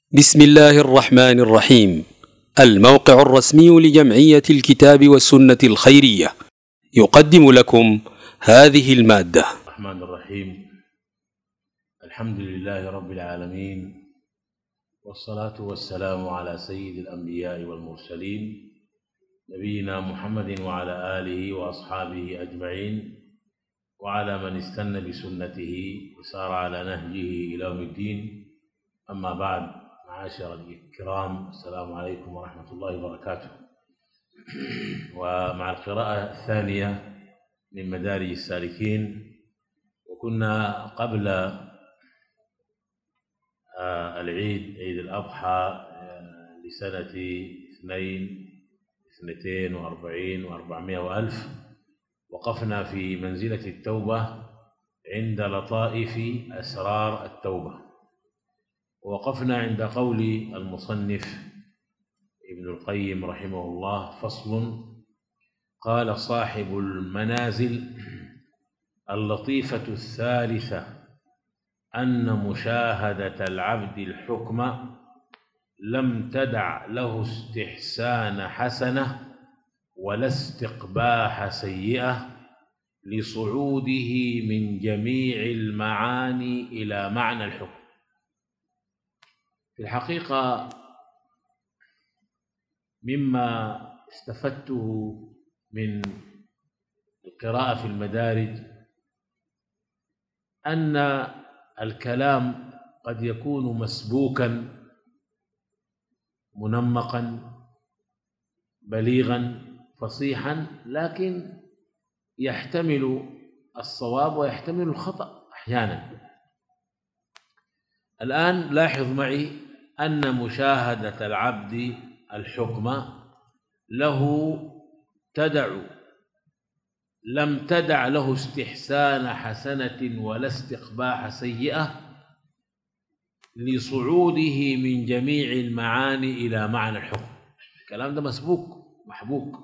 بسم الله الرحمن الرحيم. الموقع الرسمي لجمعية الكتاب والسنة الخيرية يقدم لكم هذه المادة. الرحمن الرحيم. الحمد لله رب العالمين، والصلاة والسلام على سيد الأنبياء والمرسلين نبينا محمد وعلى آله وأصحابه أجمعين، وعلى من استنى بسنته وسار على نهجه إلى يوم الدين. أما بعد، معاشر الكرام، السلام عليكم ورحمة الله وبركاته. ومع القراءة الثانية من مدارج السالكين، وكنا قبل العيد، عيد الأضحى لسنة 42 و400 وألف، وقفنا في منزلة التوبة عند لطائف أسرار التوبة، ووقفنا عند قول المصنف ابن القيم رحمه الله: فصل. قال صاحب المنازل: اللطيفة الثالثة أن مشاهدة العبد الحكم لم تدع له استحسان حسنة ولا استقباح سيئة، لصعوده من جميع المعاني إلى معنى الحكم. في الحقيقة مما استفدته من القراءة في المدارج أن الكلام قد يكون مسبوكا منمقا بليغا فصيحا، لكن يحتمل الصواب ويحتمل الخطأ أحيانا. الآن لاحظ معي أن مشاهدة العبد الحكم لم تدع له استحسان حسنة ولا استقباح سيئة، لصعوده من جميع المعاني إلى معنى الحكم. الكلام ده مسبوك محبوك.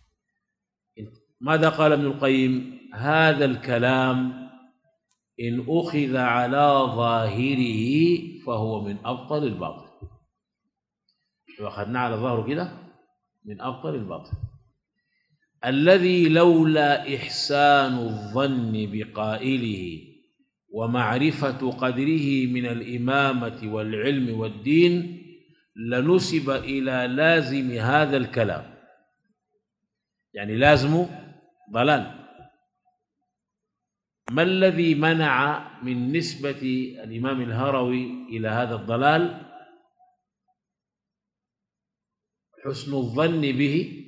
ماذا قال ابن القيم؟ هذا الكلام إن أخذ على ظاهره فهو من أبطل الباطل. لو أخذنا على ظاهره كده من أبطل الباطل، الذي لولا إحسان الظن بقائله ومعرفة قدره من الإمامة والعلم والدين لنسب إلى لازم هذا الكلام، يعني لازمه ضلال. ما الذي منع من نسبة الإمام الهروي إلى هذا الضلال؟ حسن الظن به،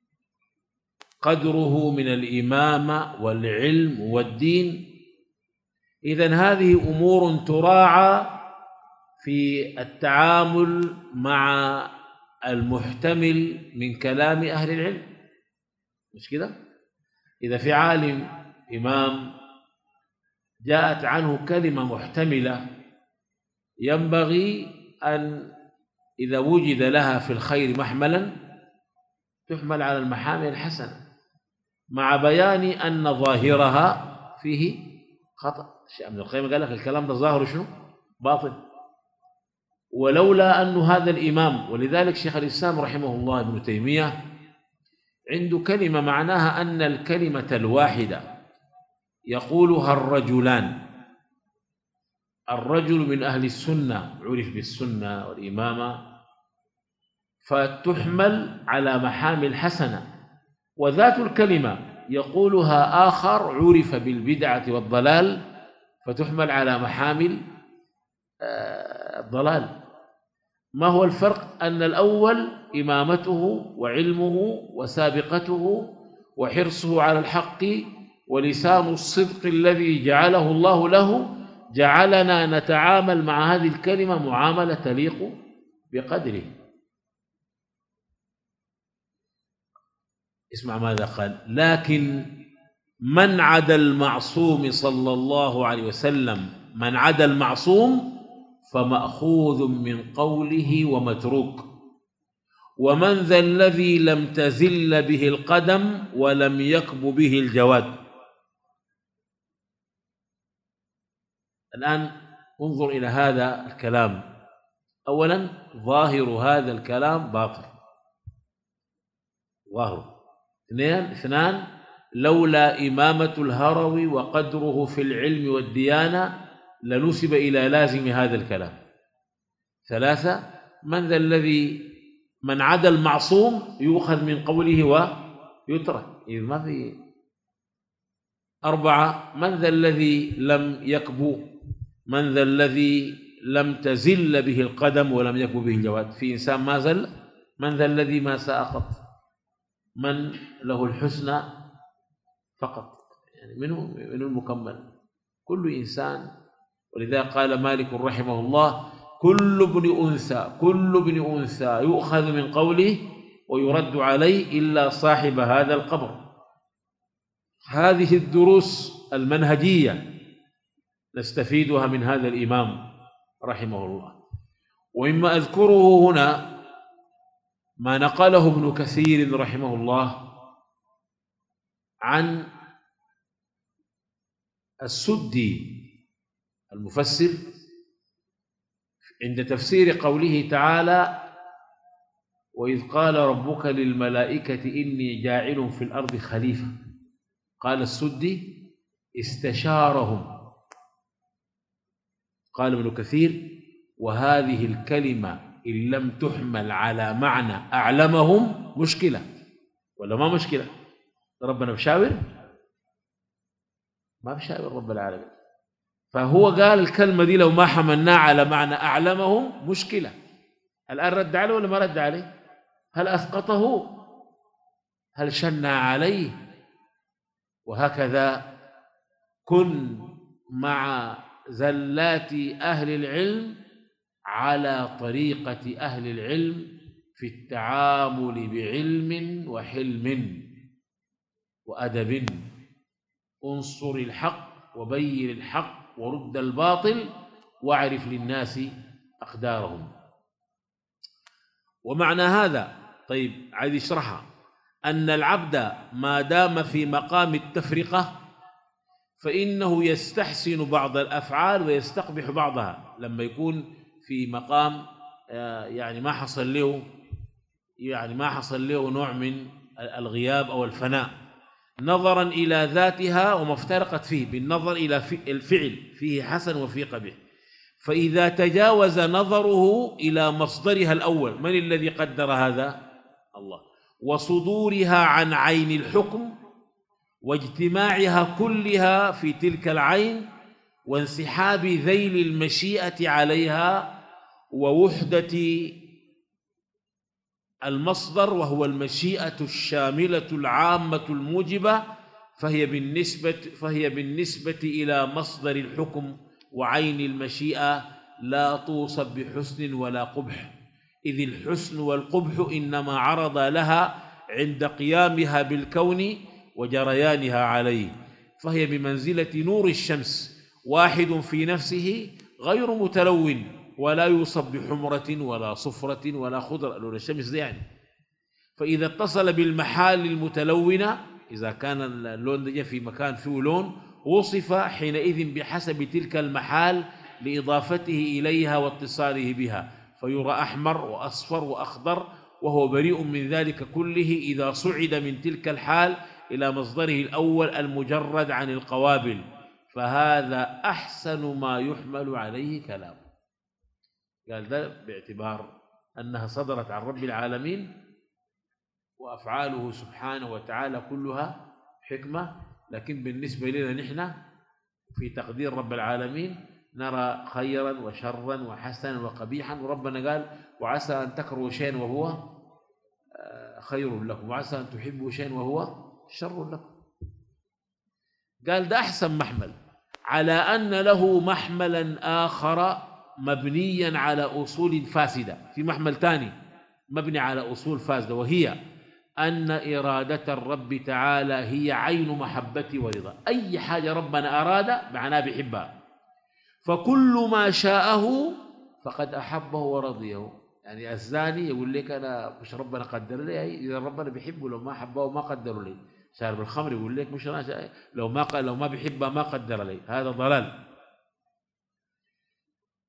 قدره من الإمامة والعلم والدين. إذن هذه أمور تراعى في التعامل مع المحتمل من كلام أهل العلم، مش كده؟ إذا في عالم إمام جاءت عنه كلمة محتملة، ينبغي أن إذا وجد لها في الخير محملا تحمل على المحامل الحسنة، مع بيان أن ظاهرها فيه خطأ. الشيخ ابن القيم قال لك الكلام ده ظاهره شنو؟ باطل. ولولا أن هذا الإمام، ولذلك شيخ الإسلام رحمه الله ابن تيمية عنده كلمة معناها أن الكلمة الواحدة يقولها الرجل من أهل السنة، عرف بالسنة والإمامة، فتحمل على محامل حسنة، وذات الكلمة يقولها آخر عرف بالبدعة والضلال، فتحمل على محامل الضلال. ما هو الفرق؟ أن الأول إمامته وعلمه وسابقته وحرصه على الحق ولسان الصدق الذي جعله الله له جعلنا نتعامل مع هذه الكلمة معاملة تليق بقدره. اسمع ماذا قال: لكن من عدا المعصوم صلى الله عليه وسلم، من عدا المعصوم فمأخوذ من قوله ومتروك، ومن ذا الذي لم تزل به القدم ولم يكب به الجواد. الآن انظر إلى هذا الكلام: أولا ظاهر هذا الكلام باطل ظاهر. اثنان لولا إمامة الهروي وقدره في العلم والديانة لنسب إلى لازم هذا الكلام. ثلاثة من عدا المعصوم يؤخذ من قوله ويترك إذ ما في. أربعة من ذا الذي لم يكبو، من ذا الذي لم تزل به القدم ولم يكبو به الجواد. في إنسان ما زل، من ذا الذي ما سأقط، من له الحسنى فقط، يعني منه المكمل كل إنسان. ولذا قال مالك رحمه الله كل ابن أنثى يؤخذ من قوله ويرد عليه إلا صاحب هذا القبر. هذه الدروس المنهجية نستفيدها من هذا الإمام رحمه الله. ومما أذكره هنا ما نقله ابن كثير رحمه الله عن السدي المفسر عند تفسير قوله تعالى وإذ قال ربك للملائكة إني جاعل في الأرض خليفة. قال السدي استشارهم. قال ابن كثير وهذه الكلمة إن لم تحمل على معنى أعلمهم مشكلة. ولا ما مشكلة؟ ربنا بشاور؟ ما بشاور رب العالمين. فهو قال الكلمة دي لو ما حملناه على معنى أعلمهم مشكلة. الآن رد عليه ولا ما رد عليه؟ هل أسقطه؟ هل شنع عليه؟ وهكذا كن مع زلات أهل العلم على طريقة أهل العلم في التعامل بعلم وحلم وأدب. انصر الحق وبين الحق ورد الباطل واعرف للناس أقدارهم. ومعنى هذا طيب عايز يشرحها أن العبد ما دام في مقام التفرقة فإنه يستحسن بعض الأفعال ويستقبح بعضها. لما يكون في مقام يعني ما حصل له نوع من الغياب أو الفناء نظرا إلى ذاتها وما افترقت فيه بالنظر إلى الفعل فيه حسن وفيه قبيح. فإذا تجاوز نظره إلى مصدرها الأول، من الذي قدر هذا؟ الله. وصدورها عن عين الحكم واجتماعها كلها في تلك العين وانسحاب ذيل المشيئة عليها ووحدة المصدر وهو المشيئة الشاملة العامة الموجبة، فهي بالنسبة إلى مصدر الحكم وعين المشيئة لا توصف بحسن ولا قبح، إذ الحسن والقبح إنما عرض لها عند قيامها بالكون وجريانها عليه. فهي بمنزلة نور الشمس واحد في نفسه غير متلون ولا يوصف بحمرة ولا صفرة ولا خضرة، لون الشمس دي يعني. فإذا اتصل بالمحال المتلونة، إذا كان اللون ده في مكان فيه لون، وصف حينئذ بحسب تلك المحال لإضافته إليها واتصاله بها، فيرى أحمر وأصفر وأخضر، وهو بريء من ذلك كله إذا صعد من تلك الحال إلى مصدره الأول المجرد عن القوابل. فهذا أحسن ما يحمل عليه كلام. قال ده باعتبار أنها صدرت عن رب العالمين وأفعاله سبحانه وتعالى كلها حكمة، لكن بالنسبة لنا نحن في تقدير رب العالمين نرى خيرا وشرا وحسنا وقبيحا، وربنا قال وعسى أن تكرهوا شيئا وهو خير لكم وعسى أن تحبوا شيئا وهو شر لكم. قال ده أحسن محمل، على أن له محملا آخر مبنيا على أصول فاسدة. في محمل ثاني مبني على أصول فاسدة، وهي أن إرادة الرب تعالى هي عين محبتي ورضا. أي حاجة ربنا أراد معناه بحبها، فكل ما شاءه فقد أحبه ورضيه. يعني الزاني يقول لك أنا مش ربنا قدر لي، إذا ربنا بيحبه لو ما حبه وما قدر لي. شارب الخمر يقول لك مش أنا لو ما بيحبها ما قدر لي، هذا ضلال.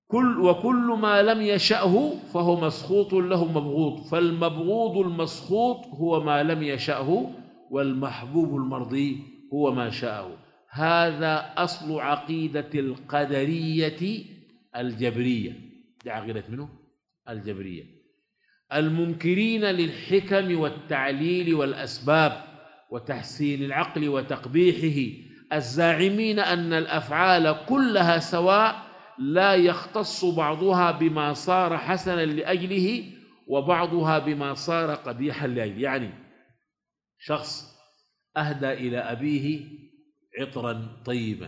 وكل ما لم يشأه فهو مسخوط له مبغوض، فالمبغوض المسخوط هو ما لم يشأه، والمحبوب المرضي هو ما شاءه. هذا أصل عقيدة القدرية الجبرية. دي عقيدة منه الجبرية، المنكرين للحكم والتعليل والأسباب وتحسين العقل وتقبيحه، الزاعمين أن الأفعال كلها سواء، لا يختص بعضها بما صار حسنا لأجله وبعضها بما صار قبيحا لأجله. يعني شخص أهدى إلى أبيه عطرا طيبا،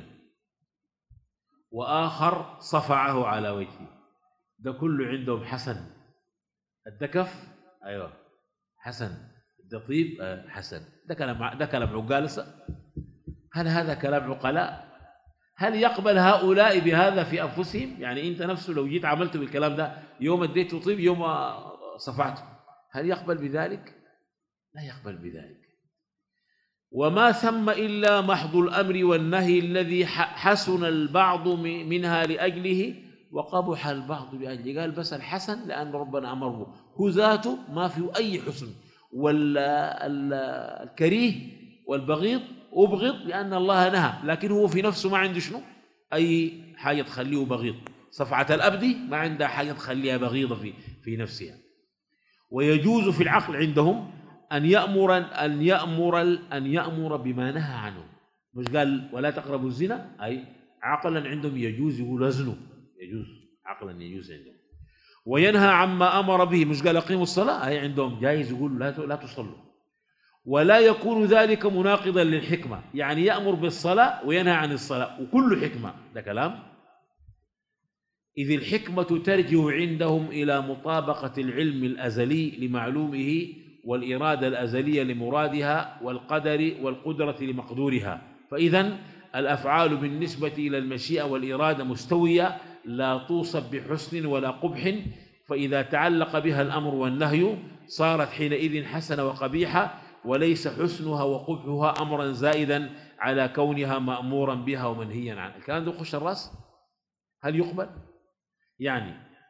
وآخر صفعه على وجهه، ده كله عندهم حسن. الدكف أيوة حسن، ده طيب حسن. ده كلام عقالسة؟ هل هذا كلام عقلاء؟ هل يقبل هؤلاء بهذا في أنفسهم؟ يعني أنت نفسه لو جيت عملت بالكلام ده، يوم اديته طيب يوم صفعته، هل يقبل بذلك؟ لا يقبل بذلك. وما ثم إلا محض الأمر والنهي الذي حسن البعض منها لأجله وقبح البعض لأجله. قال بس الحسن لأن ربنا أمره، هو ذاته ما فيه أي حسن، والكريه والبغيض أبغض لأن الله نهى، لكن هو في نفسه ما عنده شنو أي حاجة تخليه بغيض. صفعة الأبدي ما عندها حاجة تخليها بغيضة في نفسها. ويجوز في العقل عندهم أن يأمر بما نهى عنه. مش قال ولا تقربوا الزنا، أي عقلا عندهم يجوز، يقول ازنوا، يجوز عقلا، يجوز عندهم. وينهى عما أمر به، مش قال أقيموا الصلاة، أي عندهم جائز يقول لا تصلوا. ولا يكون ذلك مناقضا للحكمة، يعني يأمر بالصلاة وينهى عن الصلاة وكل حكمة، ده كلام. إذ الحكمة ترجع عندهم إلى مطابقة العلم الأزلي لمعلومه، والإرادة الأزلية لمرادها، والقدر والقدرة لمقدورها. فإذن الأفعال بالنسبة إلى المشيئة والإرادة مستوية، لا توصف بحسن ولا قبح، فإذا تعلق بها الأمر والنهي صارت حينئذ حسنة وقبيحة، وليس حسنها وقبحها أمرا زائدا على كونها مأمورا بها ومنهيا عنه. الكلام ده يخش الرأس؟ هل يقبل؟ يعني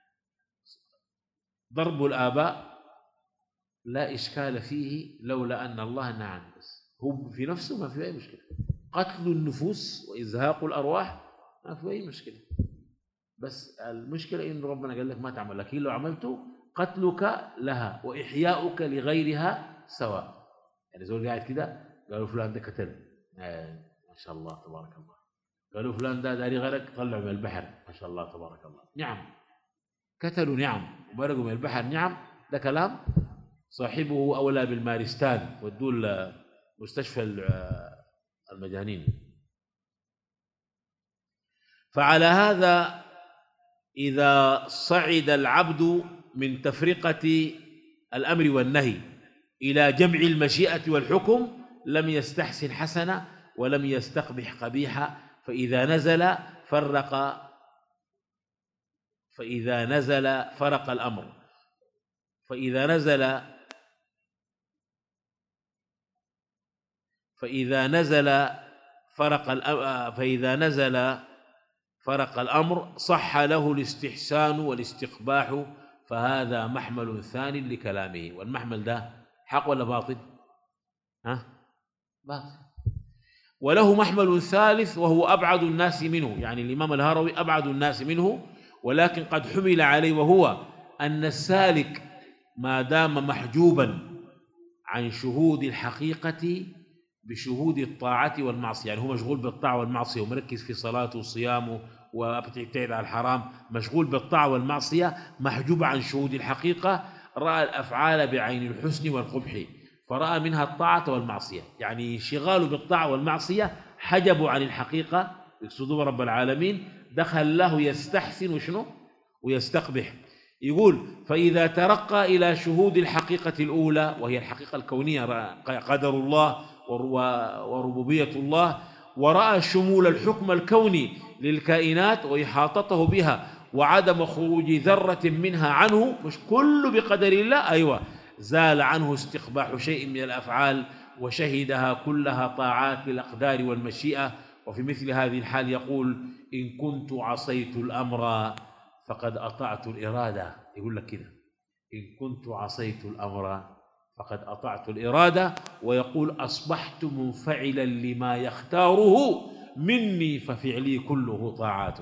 ضرب الآباء لا إشكال فيه لولا أن الله نهى عنه، بس هو في نفسه ما في أي مشكلة. قتل النفوس وإزهاق الأرواح ما في أي مشكلة، بس المشكلة إن ربنا قال لك ما تعمل، لكن لو عملته قتلك لها وإحياؤك لغيرها سواء. يعني زول قاعد كده قالوا فلان ده قتل، ما شاء الله تبارك الله. قالوا فلان ده داري غرق، طلعوا من البحر، ما شاء الله تبارك الله. نعم قتلوا، نعم، وبرقوا من البحر، نعم. ده كلام صاحبه أولى بالمارستان، ودوا مستشفى المجانين. فعلى هذا إذا صعد العبد من تفرقة الأمر والنهي إلى جمع المشيئة والحكم لم يستحسن حسنة ولم يستقبح قبيحة، فإذا نزل فرق الأمر، فإذا نزل فرق الأمر صح له الاستحسان والاستقباح، فهذا محمل ثاني لكلامه. والمحمل ده حق ولا باطل؟ باطل. وله محمل ثالث وهو أبعد الناس منه، يعني الإمام الهروي أبعد الناس منه، ولكن قد حمل عليه، وهو أن السالك ما دام محجوبا عن شهود الحقيقة بشهود الطاعة والمعصية، يعني هو مشغول بالطاعة والمعصية ومركز في صلاته وصيامه وابتعاد عن الحرام، مشغول بالطاعة والمعصية، محجوب عن شهود الحقيقة، رأى الأفعال بعين الحسن والقبح، فرأى منها الطاعة والمعصية. يعني شغاله بالطاعة والمعصية حجبوا عن الحقيقة، يقصدوا رب العالمين، دخل له يستحسن وشنو ويستقبح. يقول فإذا ترقى إلى شهود الحقيقة الأولى وهي الحقيقة الكونية، قدر الله وربوبية الله، ورأى شمول الحكم الكوني للكائنات وإحاطته بها وعدم خروج ذرة منها عنه، مش كله بقدر الله، أيوة، زال عنه استقباح شيء من الأفعال وشهدها كلها طاعات للأقدار والمشيئة. وفي مثل هذه الحال يقول إن كنت عصيت الأمر فقد أطعت الإرادة. يقول لك كده: إن كنت عصيت الأمر فقد أطعت الإرادة. ويقول: أصبحت منفعلا لما يختاره مني ففعلي كله طاعات.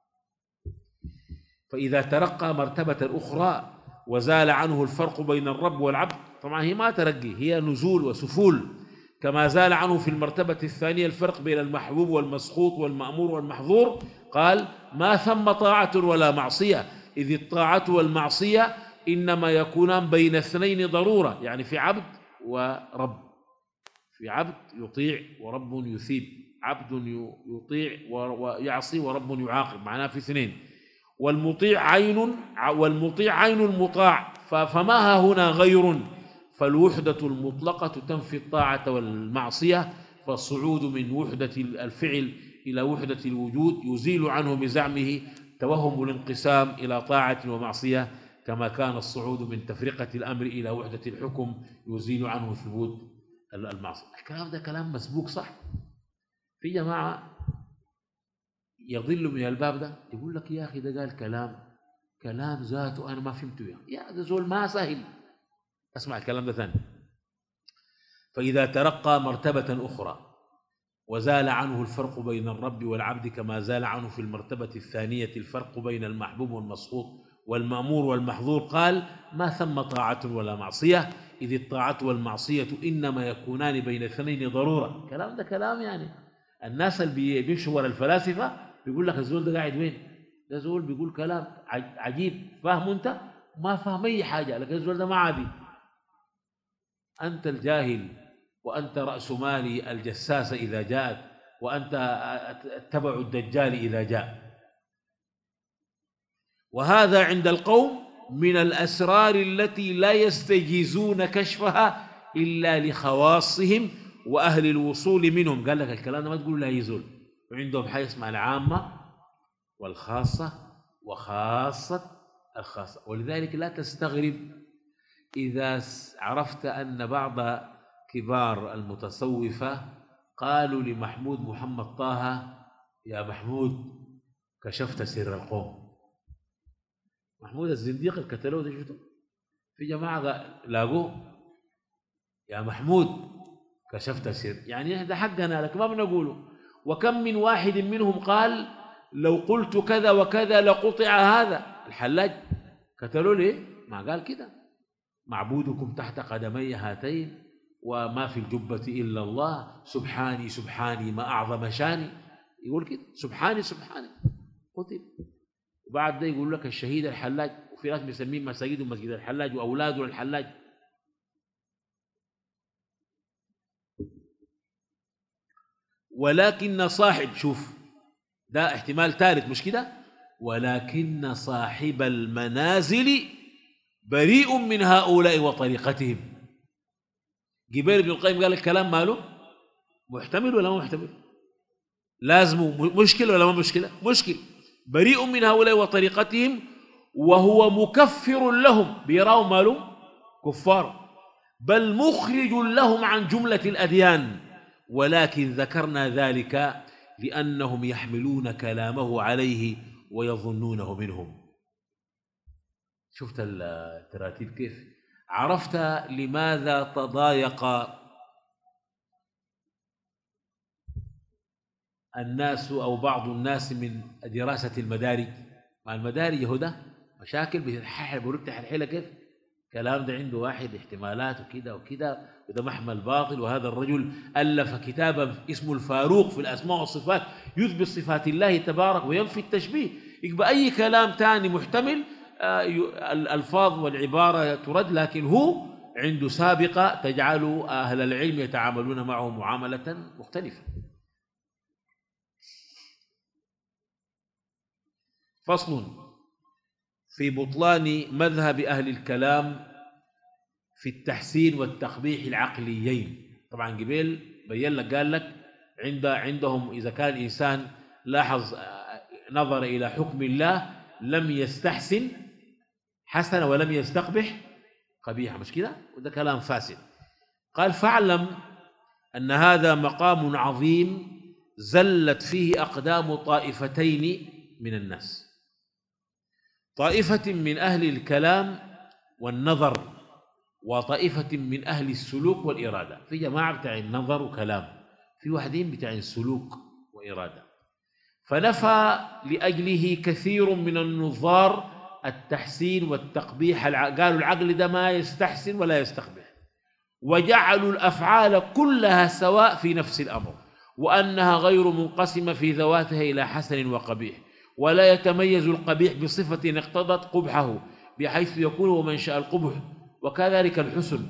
فإذا ترقى مرتبة أخرى وزال عنه الفرق بين الرب والعبد، طبعا هي ما ترقي، هي نزول وسفول، كما زال عنه في المرتبة الثانية الفرق بين المحبوب والمسخوط والمأمور والمحظور، قال: ما ثم طاعة ولا معصية، إذ الطاعة والمعصية إنما يكونان بين اثنين ضرورة، يعني في عبد ورب، في عبد يطيع ورب يثيب، عبد يطيع ويعصي ورب يعاقب، معناه في اثنين. والمطيع عين المطاع، فما ها هنا غير، فالوحدة المطلقة تنفي الطاعة والمعصية، فالصعود من وحدة الفعل إلى وحدة الوجود يزيل عنه بزعمه توهم الانقسام إلى طاعة ومعصية، كما كان الصعود من تفرقة الأمر إلى وحدة الحكم يزيل عنه ثبوت المعصية. الكلام ده كلام مسبوق صح؟ في جماعة يضل من الباب ده، يقول لك: يا أخي ده قال كلام ذاته أنا ما فهمته، يا ده زول ما سهل. أسمع الكلام ده ثاني: فإذا ترقى مرتبة أخرى وزال عنه الفرق بين الرب والعبد، كما زال عنه في المرتبة الثانية الفرق بين المحبوب والمسخوط والمأمور والمحظور، قال: ما ثم طاعة ولا معصية، إذ الطاعة والمعصية إنما يكونان بين اثنين ضرورة. كلام ده كلام يعني الناس اللي بيمشوا ورا الفلاسفة بيقول لك الزول ده قاعد وين؟ ده زول بيقول كلام عجيب، فاهمه أنت؟ ما فاهم أي حاجة، لكن الزول ده ما عادي. أنت الجاهل، وأنت رأس مالي الجساسة إذا جاءت، وأنت تبع الدجال إذا جاء. وهذا عند القوم من الأسرار التي لا يستجيزون كشفها إلا لخواصهم وأهل الوصول منهم. قال لك الكلام ده ما تقول لا يزول، وعندهم حاجة اسمها العامة والخاصة وخاصة الخاصة. ولذلك لا تستغرب إذا عرفت أن بعض كبار المتصوفة قالوا لمحمود محمد طه: يا محمود كشفت سر القوم. محمود الزنديق الكتلوه ده شفتوا؟ في جماعة لاقوه: يا محمود كشفت سر، يعني ده حقنا لك ما بنقوله. وكم من واحد منهم قال: لو قلت كذا وكذا لقطع هذا. الحلاج كتلوه ليه؟ ما قال كده: معبودكم تحت قدمي هاتين وما في الجبة إلا الله، سبحاني سبحاني ما أعظم شاني. يقول كده: سبحاني سبحاني قتل. وبعد ده يقول لك الشهيد الحلاج، وفي ناس بيسميه مساجد مسجد الحلاج وأولاده الحلاج. ولكن صاحب، شوف ده احتمال ثالث مش كده، ولكن صاحب المنازل بريء من هؤلاء وطريقتهم. جبير بن القيم قال الكلام ماله محتمل ولا ما محتمل؟ لازم مشكلة ولا ما مشكلة؟ مشكل. بريء من هؤلاء وطريقتهم وهو مكفر لهم، بيراهم ماله كفار، بل مخرج لهم عن جملة الأديان. ولكن ذكرنا ذلك لأنهم يحملون كلامه عليه ويظنونه منهم. شفت التراتيب كيف؟ عرفت لماذا تضايق الناس أو بعض الناس من دراسة المدارج؟ مع المدارج هدى مشاكل بيفتح الحيلة كيف؟ كلام ده عنده واحد احتمالات وكده وكده، وده محمل باطل. وهذا الرجل ألف كتابا اسمه الفاروق في الأسماء والصفات، يثبت صفات الله تبارك وينفي التشبيه. يبقى أي كلام تاني محتمل، الألفاظ والعبارة ترد، لكن هو عنده سابقة تجعل أهل العلم يتعاملون معه معاملة مختلفة. فصل في بطلان مذهب أهل الكلام في التحسين والتقبيح العقليين. طبعا قبل بين لك قال لك عندهم إذا كان الإنسان لاحظ نظر إلى حكم الله لم يستحسن حسن ولم يستقبح قبيح، مش كده؟ وده كلام فاسد. قال: فاعلم أن هذا مقام عظيم زلت فيه أقدام طائفتين من الناس. طائفة من أهل الكلام والنظر، وطائفة من أهل السلوك والإرادة. في جماعة بتاع النظر وكلام، في واحدين بتاع السلوك وإرادة. فنفى لأجله كثير من النظار التحسين والتقبيح. قالوا العقل ده ما يستحسن ولا يستقبح، وجعلوا الأفعال كلها سواء في نفس الأمر، وأنها غير منقسمة في ذواتها إلى حسن وقبيح، ولا يتميز القبيح بصفة اقتضت قبحه بحيث يكون هو منشأ القبح، وكذلك الحسن.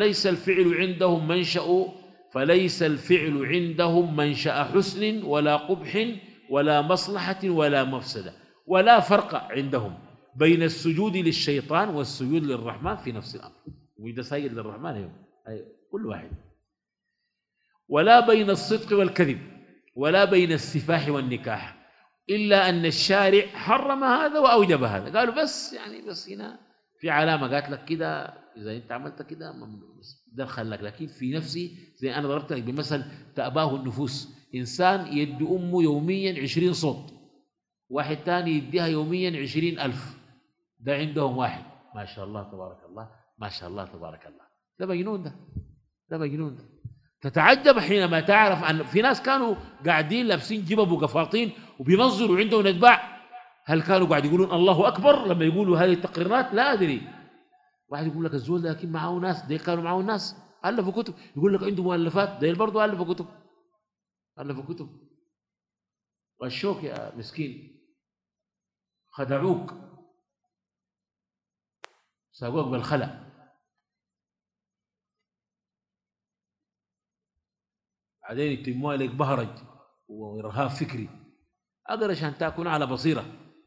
فليس الفعل عندهم منشأ حسن ولا قبح ولا مصلحة ولا مفسدة، ولا فرق عندهم بين السجود للشيطان والسجود للرحمن في نفس الأمر. وإذا سجد للرحمن كل واحد. ولا بين الصدق والكذب، ولا بين السفاح والنكاح، إلا أن الشارع حرم هذا وأوجب هذا. قالوا بس هنا في علامة قالت لك كده، إذا أنت عملت كده ده خلك، لكن في نفسي زي أنا ضربت لك بمثل تأباه النفوس. إنسان يدي أمه يوميا 20 صوت، واحد تاني يديها يوميا 20,000، ده عندهم واحد ما شاء الله تبارك الله، ما شاء الله تبارك الله. ده مجنون، ده مجنون. ده تتعجب حينما تعرف أن في ناس كانوا قاعدين لابسين جبب وقفاطين وبينظروا عندهم أتباع. هل كانوا قاعد يقولون الله أكبر لما يقولوا هذه التقريرات؟ لا أدري. واحد يقول لك الزول ده لكن معه ناس، ده كانوا معه ناس ألفوا كتب، يقول لك عنده مؤلفات، ده برضه ألفوا كتب. والشوك يا مسكين خدعوك، ساقوك بالخلع. بعدين يتموا لك بهرج وإرهاب فكري. أقدر عشان تكون على بصيرة.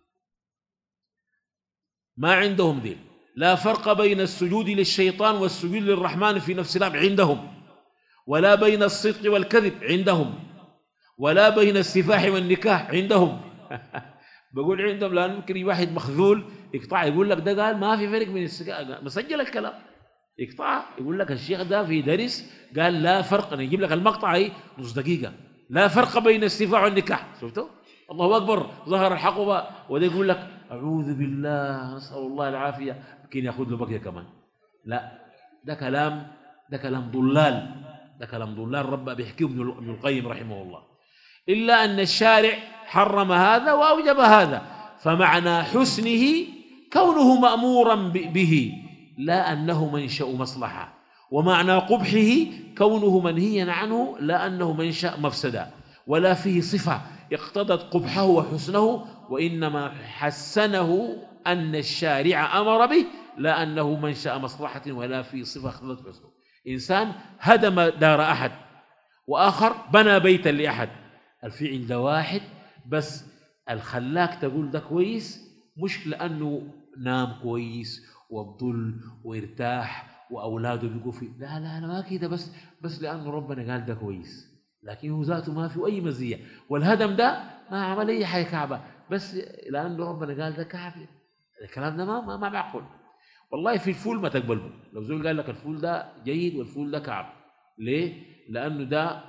ما عندهم دين. لا فرق بين السجود للشيطان والسجود للرحمن في نفس الأمر عندهم، ولا بين الصدق والكذب عندهم، ولا بين السفاح والنكاح عندهم. بقول عندهم لأن ممكن واحد مخذول يقطع يقول لك ده قال ما في فرق بين السجاد، مسجل الكلام يقطع يقول لك الشيخ ده في درس قال لا فرق. أنا يجيب لك المقطع هي نص دقيقة، لا فرق بين السفاح والنكاح. شفتوا؟ الله أكبر، ظهر الحق. وده يقول لك أعوذ بالله نسأل الله العافية، يمكن يأخذ له بقية كمان. لا، ده كلام ضلال رب بيحكيه ابن القيم رحمه الله. إلا أن الشارع حرم هذا وأوجب هذا، فمعنى حسنه كونه مأمورا به لا أنه منشأ مصلحة، ومعنى قبحه كونه منهيا عنه لا أنه منشأ مفسدة، ولا فيه صفة اقتضت قبحه وحسنه، وإنما حسنه أن الشارع أمر به لا أنه منشأ مصلحة ولا فيه صفة اقتضت حسنه. إنسان هدم دار أحد، وآخر بنى بيتا لأحد، الفي عند واحد بس الخلاك تقول ده كويس مش لأنه نام كويس وبضل وارتاح وأولاده بيقوا فيه، لا أنا ما كده، بس لأنه ربنا قال ده كويس، لكن هو ذاته ما في أي مزية. والهدم ده ما عمل أي حاجة كعبة، بس لأنه ربنا قال ده كعبة. الكلام ده ما معقول. والله في الفول ما تقبله، لو زول قال لك الفول ده جيد والفول ده كعب، ليه؟ لأنه ده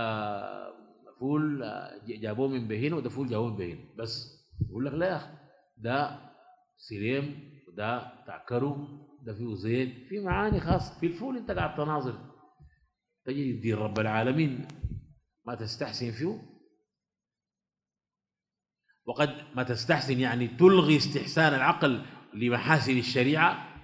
فول جابوه من بهين وده فول جابوه من بهين، بس يقول لك لا يا أخي ده سليم وده تعكره، ده فيه زيت، في معاني خاصة في الفول. انت قاعد تناظر تجي دين رب العالمين ما تستحسن فيه، وقد ما تستحسن يعني تلغي استحسان العقل لمحاسن الشريعة.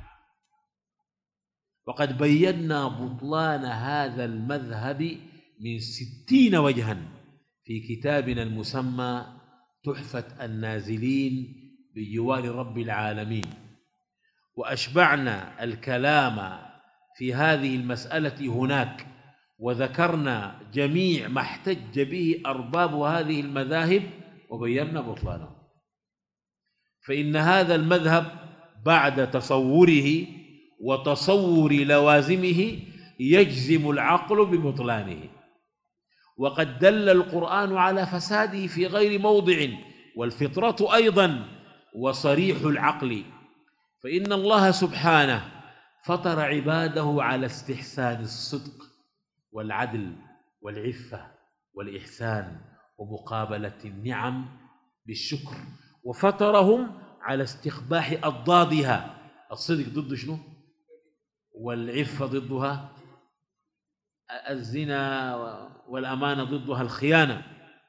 وقد بينا بطلان هذا المذهب من 60 وجها في كتابنا المسمى تحفة النازلين بجوار رب العالمين، وأشبعنا الكلام في هذه المسألة هناك، وذكرنا جميع ما احتج به أرباب هذه المذاهب وبينا بطلانه. فإن هذا المذهب بعد تصوره وتصور لوازمه يجزم العقل ببطلانه، وقد دل القرآن على فساده في غير موضع، والفطرة أيضا، وصريح العقل. فإن الله سبحانه فطر عباده على استحسان الصدق والعدل والعفة والإحسان ومقابلة النعم بالشكر، وفطرهم على استقباح أضدادها. الصدق ضد شنو؟ والعفة ضدها الزنا، والأمانة ضدها الخيانة.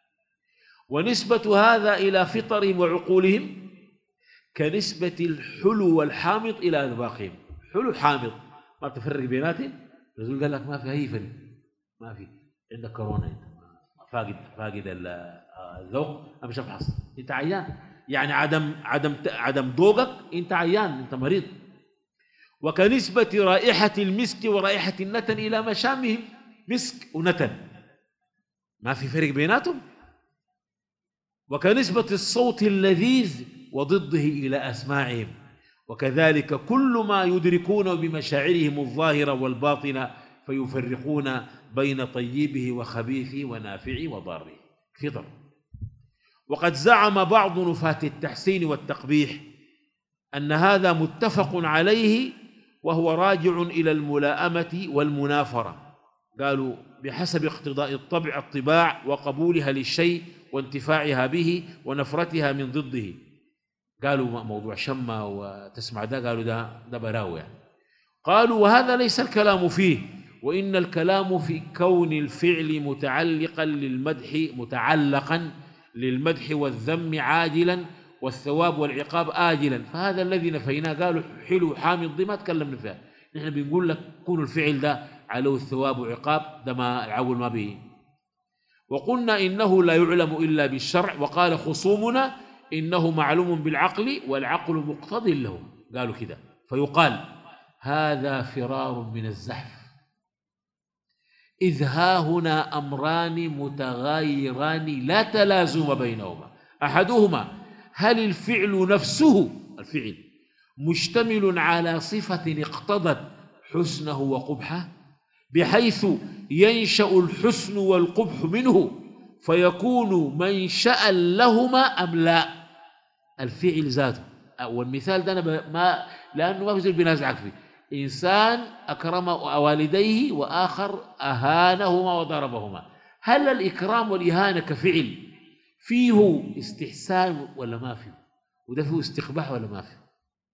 ونسبة هذا إلى فطرهم وعقولهم كنسبة الحلو والحامض إلى أذواقهم. حلو حامض ما تفرق بيناتهم. الرسول قال لك ما في أي فرق، ما في. عندك كورونا انت فاقد الذوق، مش افحص، انت عيان. يعني عدم ذوقك انت عيان، انت مريض. وكنسبة رائحة المسك ورائحة النتن إلى مشامهم، مسك ونتن ما في فرق بيناتهم. وكنسبة الصوت اللذيذ وضده إلى أسماعهم. وكذلك كل ما يدركونه بمشاعرهم الظاهرة والباطنة فيفرقون بين طيبه وخبيثه ونافعه وضاره. فطر. وقد زعم بعض نفاة التحسين والتقبيح أن هذا متفق عليه، وهو راجع إلى الملائمة والمنافرة. قالوا بحسب اقتضاء الطباع وقبولها للشيء وانتفاعها به ونفرتها من ضده. قالوا موضوع شمة وتسمع ده، قالوا ده براوي يعني. قالوا وهذا ليس الكلام فيه، وإن الكلام في كون الفعل متعلقا للمدح والذم عاجلا والثواب والعقاب آجلا، فهذا الذي نفيناه. قالوا حلو حامض دي ما تكلمنا فيها، نحن بنقول لك كون الفعل ده عليه الثواب وعقاب، ده ما العول ما به. وقلنا إنه لا يعلم إلا بالشرع، وقال خصومنا إنه معلوم بالعقل والعقل مقتض له. قالوا كده. فيقال هذا فرار من الزحف، إذ ها هنا أمران متغايران لا تلازم بينهما. أحدهما هل الفعل نفسه، الفعل مشتمل على صفة اقتضت حسنه وقبحه بحيث ينشأ الحسن والقبح منه فيكون منشأ لهما، أم لا الفعل ذاته. والمثال ده أنا لأنه ما في بينازعك فيه. إنسان أكرم والديه وآخر أهانهما وضربهما، هل الإكرام والإهانة كفعل فيه استحسان ولا ما فيه؟ وده فيه استقباح ولا ما فيه؟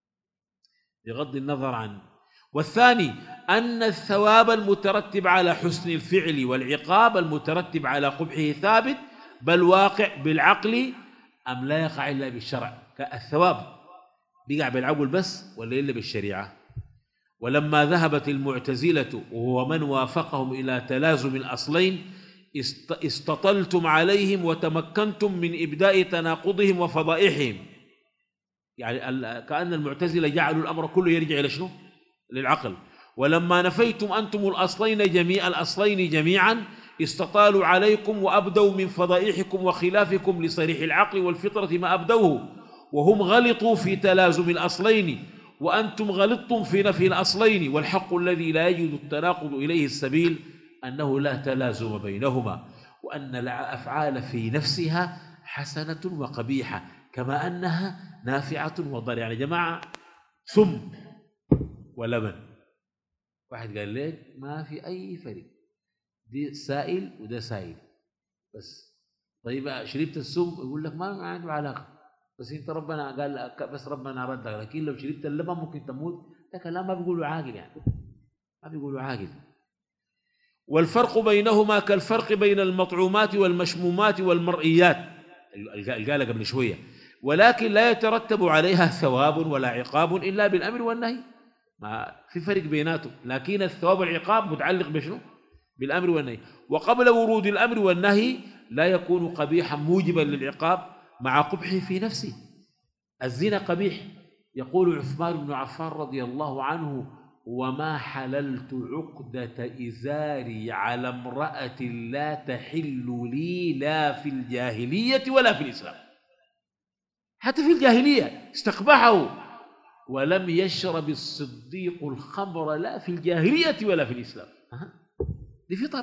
بغض النظر عنه. والثاني أن الثواب المترتب على حسن الفعل والعقاب المترتب على قبحه ثابت بل واقع بالعقل، أم لا يقع إلا بالشرع. الثواب بيقع بالعقل بس ولا إلا بالشريعة؟ ولما ذهبت المعتزلة وهو من وافقهم إلى تلازم الأصلين استطلتم عليهم وتمكنتم من إبداء تناقضهم وفضائحهم. يعني كأن المعتزلة جعلوا الأمر كله يرجع إلى شنو؟ للعقل. ولما نفيتم أنتم الأصلين جميعا استطالوا عليكم وأبدوا من فضائحكم وخلافكم لصريح العقل والفطرة ما أبدوه، وهم غلطوا في تلازم الأصلين وأنتم غلطتم في نفي الأصلين. والحق الذي لا يجد التناقض إليه السبيل أنه لا تلازم بينهما، وأن الأفعال في نفسها حسنة وقبيحة كما أنها نافعة وضارة. يعني جماعة سم ولبن، واحد قال لك ما في أي فرق، دي سائل وده سائل بس. طيب شربت السم، يقول لك ما عنده علاقة، بس انت ربنا قال بس ربنا ردك، لكن لو شربت اللبن ممكن تموت. ده كلام ما بيقولوا عاقل، يعني ما بيقولوا عاقل. والفرق بينهما كالفرق بين المطعومات والمشمومات والمرئيات اللي قال قبل شوية، ولكن لا يترتب عليها ثواب ولا عقاب إلا بالأمر والنهي. ما في فرق بيناتهم، لكن الثواب والعقاب متعلق بشنو؟ بالأمر والنهي. وقبل ورود الأمر والنهي لا يكون قبيحا موجبا للعقاب مع قبحه في نفسه. الزنا قبيح. يقول عثمان بن عفان رضي الله عنه: وما حللت عقدة إزاري على امرأة لا تحل لي لا في الجاهلية ولا في الإسلام. حتى في الجاهلية استقبحه. ولم يشرب الصديق الخمر لا في الجاهلية ولا في الإسلام. دي فطر.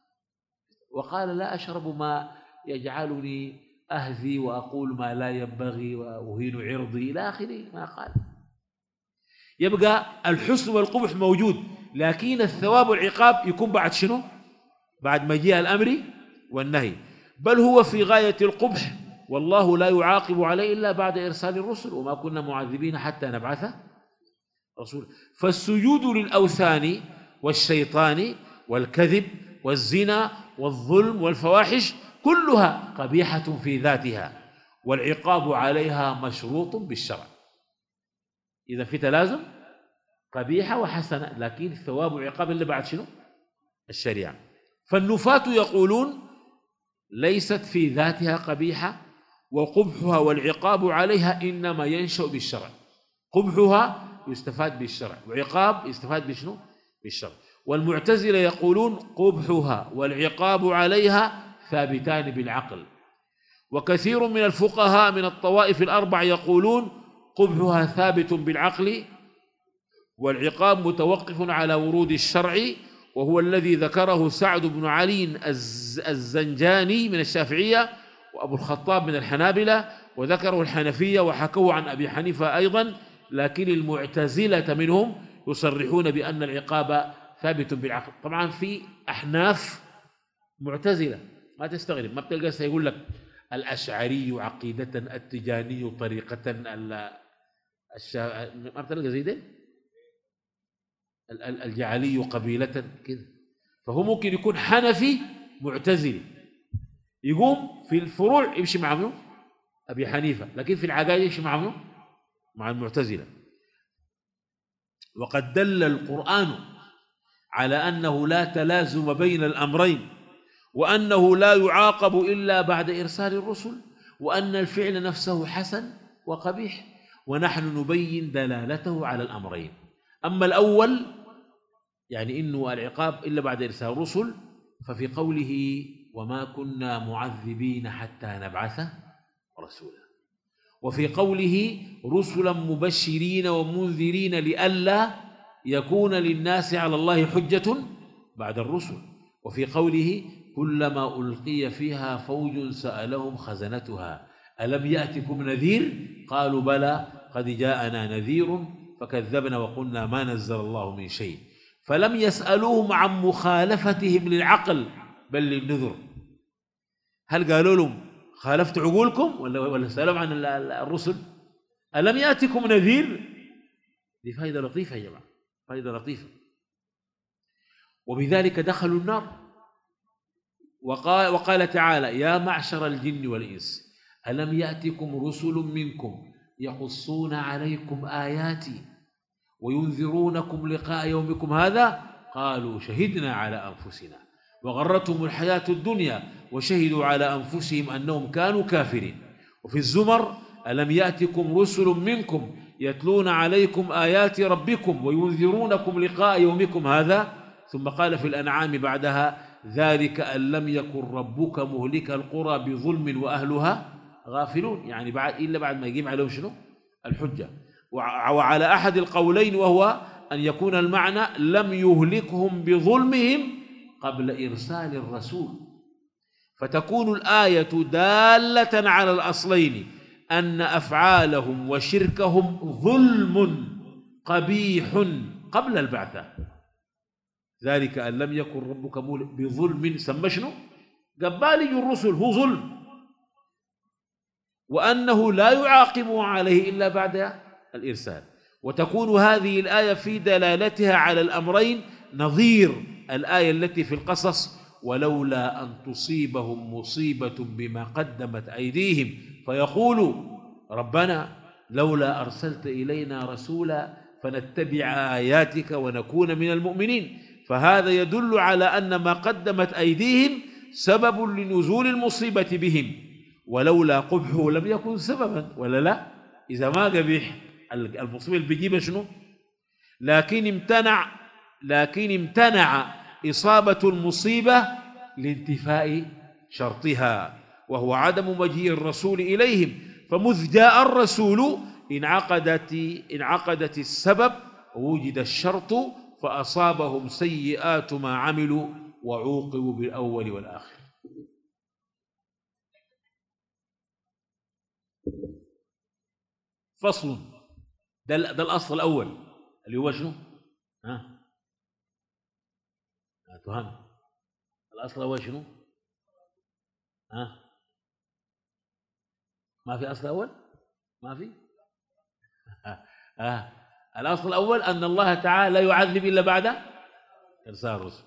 وقال: لا أشرب ما يجعلني أهذي وأقول ما لا ينبغي وأهين عرضي إلى آخره ما قال. يبقى الحسن والقبح موجود، لكن الثواب والعقاب يكون بعد شنو؟ بعد مجيء الأمر والنهي. بل هو في غاية القبح والله لا يعاقب عليه إلا بعد إرسال الرسل وما كنا معذبين حتى نبعث رسولا. فالسجود للأوثان والشيطان والكذب والزنا والظلم والفواحش كلها قبيحة في ذاتها، والعقاب عليها مشروط بالشرع. إذا في تلازم، قبيحة وحسنة، لكن الثواب وعقاب اللي بعد شنو؟ الشريعة. فالنفاة يقولون ليست في ذاتها قبيحة، وقبحها والعقاب عليها إنما ينشأ بالشرع. قبحها يستفاد بالشرع، وعقاب يستفاد بشنو؟ بالشرع. والمعتزلة يقولون قبحها والعقاب عليها ثابتان بالعقل. وكثير من الفقهاء من الطوائف الأربع يقولون قبحها ثابت بالعقل والعقاب متوقف على ورود الشرع، وهو الذي ذكره سعد بن علي الزنجاني من الشافعية وأبو الخطاب من الحنابلة، وذكره الحنفية وحكوه عن أبي حنيفة أيضا. لكن المعتزلة منهم يصرحون بأن العقاب ثابت بالعقل. طبعا في أحناف معتزلة ما تستغرب، ما بتلقى سيقول لك الأشعري عقيدة، التجاني طريقة، ما بتلقى زي ده، الجعلي قبيلة كذا. فهو ممكن يكون حنفي معتزلي، يقوم في الفروع يمشي مع منه أبي حنيفة، لكن في العقائد يمشي مع منه مع المعتزلة. وقد دل القرآن على أنه لا تلازم بين الأمرين، وأنه لا يعاقب إلا بعد إرسال الرسل، وأن الفعل نفسه حسن وقبيح، ونحن نبين دلالته على الأمرين. أما الأول يعني إنه العقاب إلا بعد إرسال الرسل، ففي قوله وما كنا معذبين حتى نبعث رسولا، وفي قوله رسلا مبشرين ومنذرين لئلا يكون للناس على الله حجة بعد الرسل، وفي قوله كلما ألقي فيها فوج سألهم خزنتها ألم يأتكم نذير قالوا بلى قد جاءنا نذير فكذبنا وقلنا ما نزل الله من شيء، فلم يسألوهم عن مخالفتهم للعقل بل للنذر. هل قالوا لهم خالفت عقولكم ولا سألوا عن الرسل؟ ألم يأتكم نذير؟ دي فائدة لطيفة يا جماعة، فائدة لطيفة. وبذلك دخلوا النار. وقال تعالى يا معشر الجن والإنس ألم يأتكم رسل منكم يقصون عليكم آياتي وينذرونكم لقاء يومكم هذا قالوا شهدنا على أنفسنا وغرتهم الحياة الدنيا وشهدوا على أنفسهم أنهم كانوا كافرين. وفي الزمر ألم يأتكم رسل منكم يتلون عليكم آيات ربكم وينذرونكم لقاء يومكم هذا. ثم قال في الأنعام بعدها ذلك أن لم يكن ربك مهلك القرى بظلم وأهلها غافلون، يعني إلا بعد ما يقيم عليهم شنو؟ الحجة. وعلى أحد القولين وهو أن يكون المعنى لم يهلكهم بظلمهم قبل إرسال الرسول، فتكون الآية دالة على الأصلين أن أفعالهم وشركهم ظلم قبيح قبل البعثة. ذلك أن لم يكن ربك بظلم سمى شنو؟ قبالي الرسل هو ظلم، وأنه لا يعاقب عليه إلا بعد الإرسال. وتكون هذه الآية في دلالتها على الأمرين نظير الآية التي في القصص ولولا أن تصيبهم مصيبة بما قدمت أيديهم فيقولوا ربنا لولا أرسلت إلينا رسولا فنتبع آياتك ونكون من المؤمنين. فهذا يدل على أن ما قدمت أيديهم سبب لنزول المصيبة بهم، ولولا قبحه لم يكن سببا، ولا لا؟ إذا ما قبح المصيبة اللي بيجيبها شنو؟ لكن امتنع إصابة المصيبة لانتفاء شرطها وهو عدم مجيء الرسول إليهم. فمذ جاء الرسول انعقدت السبب ووجد الشرط فأصابهم سيئات ما عملوا وعوقبوا بالأول والآخر. فصل. ده الأصل الأول اللي هو شنو؟ تهان الأصل هو شنو؟ ما في أصل أول؟ ما في؟ الأصل الأول أن الله تعالى لا يعذب إلا بعد إرسال الرسل.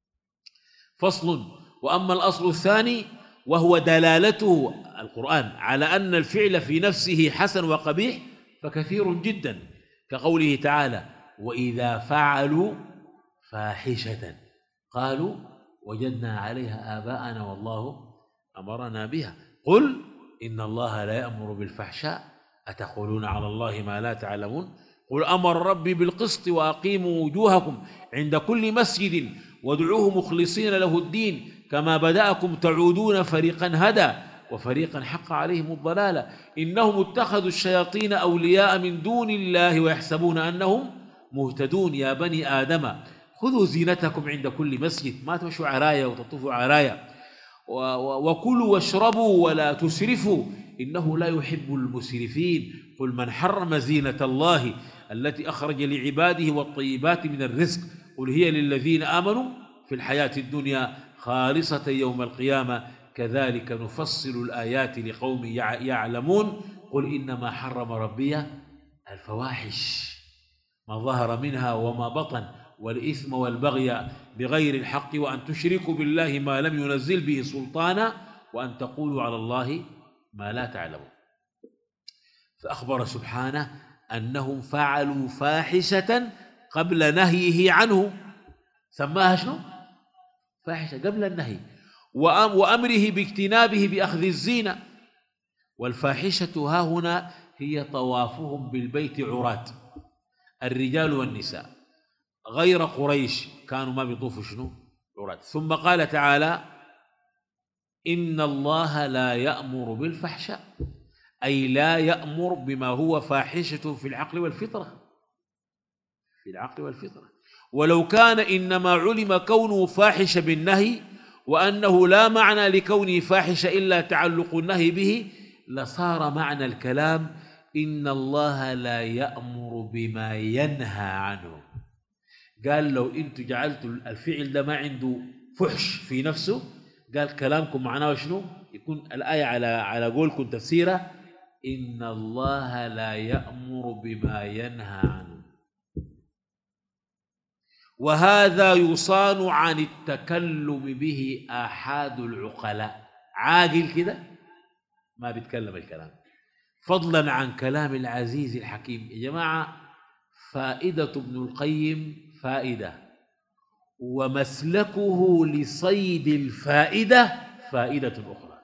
فصل. وأما الأصل الثاني وهو دلالته القرآن على أن الفعل في نفسه حسن وقبيح فكثير جدا، كقوله تعالى: وإذا فعلوا فاحشة قالوا وجدنا عليها آباءنا والله أمرنا بها. قل إن الله لا يأمر بالفحشاء أتقولون على الله ما لا تعلمون. قل أمر ربي بالقسط وأقيموا وجوهكم عند كل مسجد وادعوه مخلصين له الدين كما بدأكم تعودون فريقا هدى وفريقا حق عليهم الضلالة إنهم اتخذوا الشياطين أولياء من دون الله ويحسبون أنهم مهتدون. يا بني آدم خذوا زينتكم عند كل مسجد، ما تمشوا عرايا وتطوفوا عرايا، وكلوا واشربوا ولا تسرفوا إنه لا يحب المسرفين. قل من حرم زينة الله التي أخرج لعباده والطيبات من الرزق قل هي للذين آمنوا في الحياة الدنيا خالصة يوم القيامة كذلك نفصل الآيات لقوم يعلمون. قل إنما حرم ربي الفواحش ما ظهر منها وما بطن والإثم والبغي بغير الحق وأن تشركوا بالله ما لم ينزل به سلطانا وأن تقولوا على الله ما لا تعلمون. فأخبر سبحانه أنهم فعلوا فاحشة قبل نهيه عنه، سماها شنو؟ فاحشة قبل النهي، وأمره باجتنابه بأخذ الزينة. والفاحشة ها هنا هي طوافهم بالبيت عراة الرجال والنساء غير قريش كانوا ما بيطوفوا شنو؟ عراة. ثم قال تعالى: إن الله لا يأمر بالفحشاء، أي لا يأمر بما هو فاحشة في العقل والفطرة، في العقل والفطرة. ولو كان إنما علم كونه فاحش بالنهي وأنه لا معنى لكونه فاحش إلا تعلق النهي به لصار معنى الكلام إن الله لا يأمر بما ينهى عنه. قال لو أنتم جعلتوا الفعل ده ما عنده فحش في نفسه، قال كلامكم معناه شنو؟ يكون الآية على قولكم تفسيرها إن الله لا يأمر بما ينهى عنه. وهذا يصان عن التكلم به آحاد العقلاء. عاقل كده ما بيتكلم الكلام، فضلا عن كلام العزيز الحكيم. يا جماعة فائدة ابن القيم فائدة، ومسلكه لصيد الفائدة فائدة أخرى.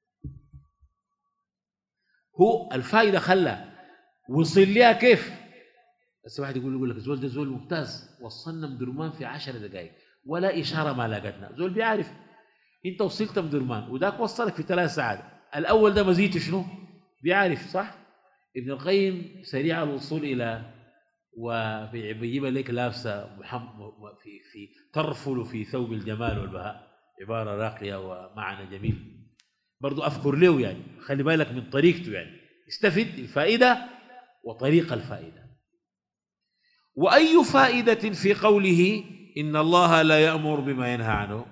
هو الفائدة خلى وصل لها كيف؟ بس واحد يقول لك زول ده زول ممتاز، وصلنا مدرمان في 10 دقائق ولا إشارة ما لقتنا. زول بيعرف أنت وصلت مدرمان وذاك وصلك في 3 ساعات، الأول ده مزيته شنو؟ بيعرف صح؟ ابن القيم سريع الوصول إلى وبيجيب لك لابسة في ترفل في ثوب الجمال والبهاء، عبارة راقية ومعنى جميل. برضو أذكر له يعني خلي بالك من طريقته، يعني استفد الفائدة وطريق الفائدة. وأي فائدة في قوله إن الله لا يأمر بما ينهى عنه؟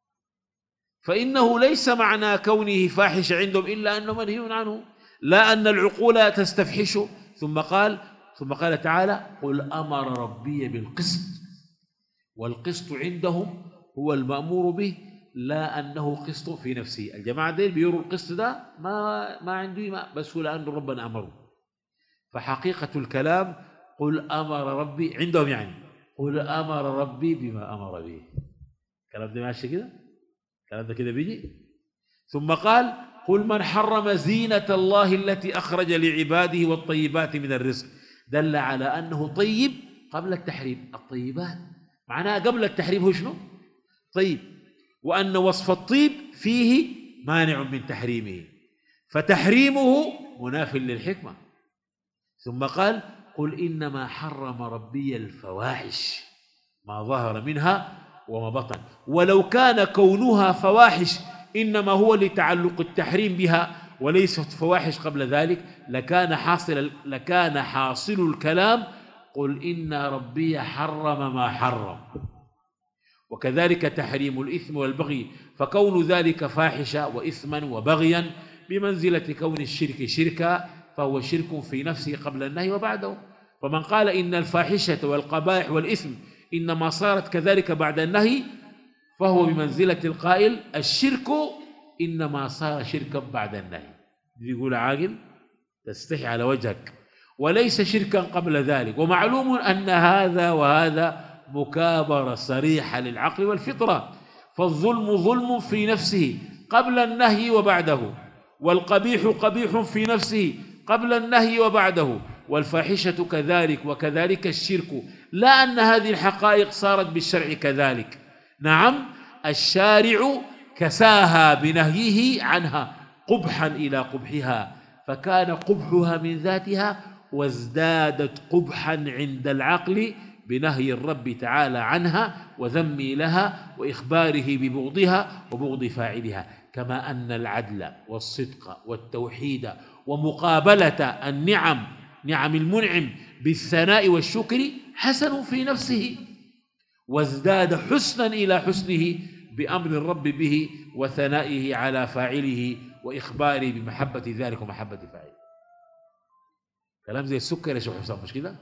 فإنه ليس معنى كونه فاحش عندهم إلا أنه منهي عنه، لا أن العقول تستفحشه. ثم قال تعالى: قل أمر ربي بالقسط. والقسط عندهم هو المأمور به لا أنه قسط في نفسه. الجماعة ديل بيروا القسط ده ما عنده ما بس هو لأنه ربنا أمره. فحقيقة الكلام قل أمر ربي عندهم، يعني قل أمر ربي بما أمر به. الكلام ده ماشي كده، الكلام ده كده بيجي. ثم قال: قل من حرم زينة الله التي أخرج لعباده والطيبات من الرزق. دل على أنه طيب قبل التحريم. الطيبات معناها قبل التحريم هو شنو؟ طيب. وأن وصف الطيب فيه مانع من تحريمه، فتحريمه مناف للحكمة. ثم قال: قل إنما حرم ربي الفواحش ما ظهر منها وما بطن. ولو كان كونها فواحش إنما هو لتعلق التحريم بها وليست فواحش قبل ذلك لكان حاصل الكلام قل إن ربي حرم ما حرم. وكذلك تحريم الإثم والبغي، فكون ذلك فاحشة وإثما وبغيا بمنزلة كون الشرك شركا فهو شرك في نفسه قبل النهي وبعده. فمن قال إن الفاحشة والقبائح والإثم إنما صارت كذلك بعد النهي فهو بمنزلة القائل الشرك إنما صار شركا بعد النهي. يقول عاقل تستحي على وجهك، وليس شركا قبل ذلك. ومعلوم أن هذا وهذا مكابرة صريحة للعقل والفطرة، فالظلم ظلم في نفسه قبل النهي وبعده، والقبيح قبيح في نفسه قبل النهي وبعده، والفاحشة كذلك، وكذلك الشرك، لا أن هذه الحقائق صارت بالشرع كذلك. نعم الشارع كساها بنهيه عنها قبحا إلى قبحها، فكان قبحها من ذاتها وازدادت قبحا عند العقل بنهي الرب تعالى عنها وذمه لها وإخباره ببغضها وبغض فاعلها. كما أن العدل والصدق والتوحيد ومقابلة النعم، نعم المنعم، بالثناء والشكر حسن في نفسه، وازداد حسنا إلى حسنه بأمر الرب به وثنائه على فاعله وإخباره بمحبة ذلك ومحبة فاعله. كلام زي السكر يا شيخ حسام، مش كده؟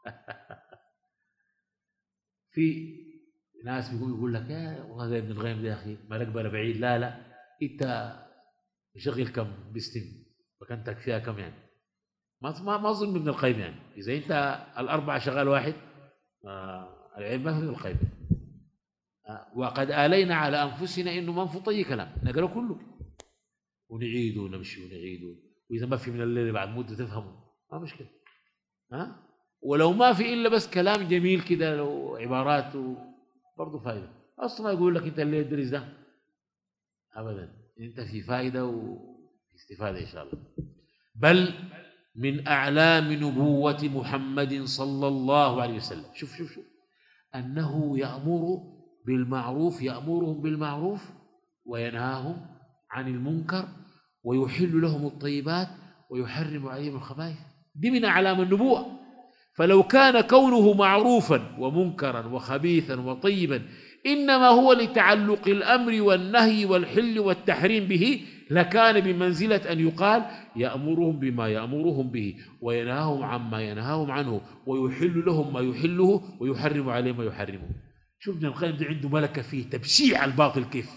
في ناس يقول لك يا وهذا ابن القيم ده يا أخي ما نقبل بعيد. لا أنت مشغل كم بستم مكانتك فيها كم يعني؟ ما أظن ابن القيم يعني إذا أنت الأربعة شغال واحد العلم ما في ابن القيم. وقد آلينا على أنفسنا إنه ما نفوت أي كلام نقرأ كله ونعيده ونمشي ونعيده، وإذا ما في من الليل بعد مدة تفهمه ما مشكلة. ولو ما في إلا بس كلام جميل كده وعبارات برضه فائدة. أصلا يقول لك أنت اللي تدرس ده أبدا، أنت في فائدة واستفادة إن شاء الله. بل من أعلام نبوة محمد صلى الله عليه وسلم شوف أنه يأمر بالمعروف، يأمرهم بالمعروف وينهاهم عن المنكر ويحل لهم الطيبات ويحرم عليهم الخبائث. دي من أعلام النبوة. فلو كان كونه معروفا ومنكرا وخبيثا وطيبا إنما هو لتعلق الأمر والنهي والحل والتحريم به لكان بمنزلة أن يقال يأمرهم بما يأمرهم به وينهاهم عما ينهاهم عنه ويحل لهم ما يحله ويحرم عليهم ما يحرمه. شوف ابن القيم ده عنده ملكة فيه تبشيع الباطل كيف،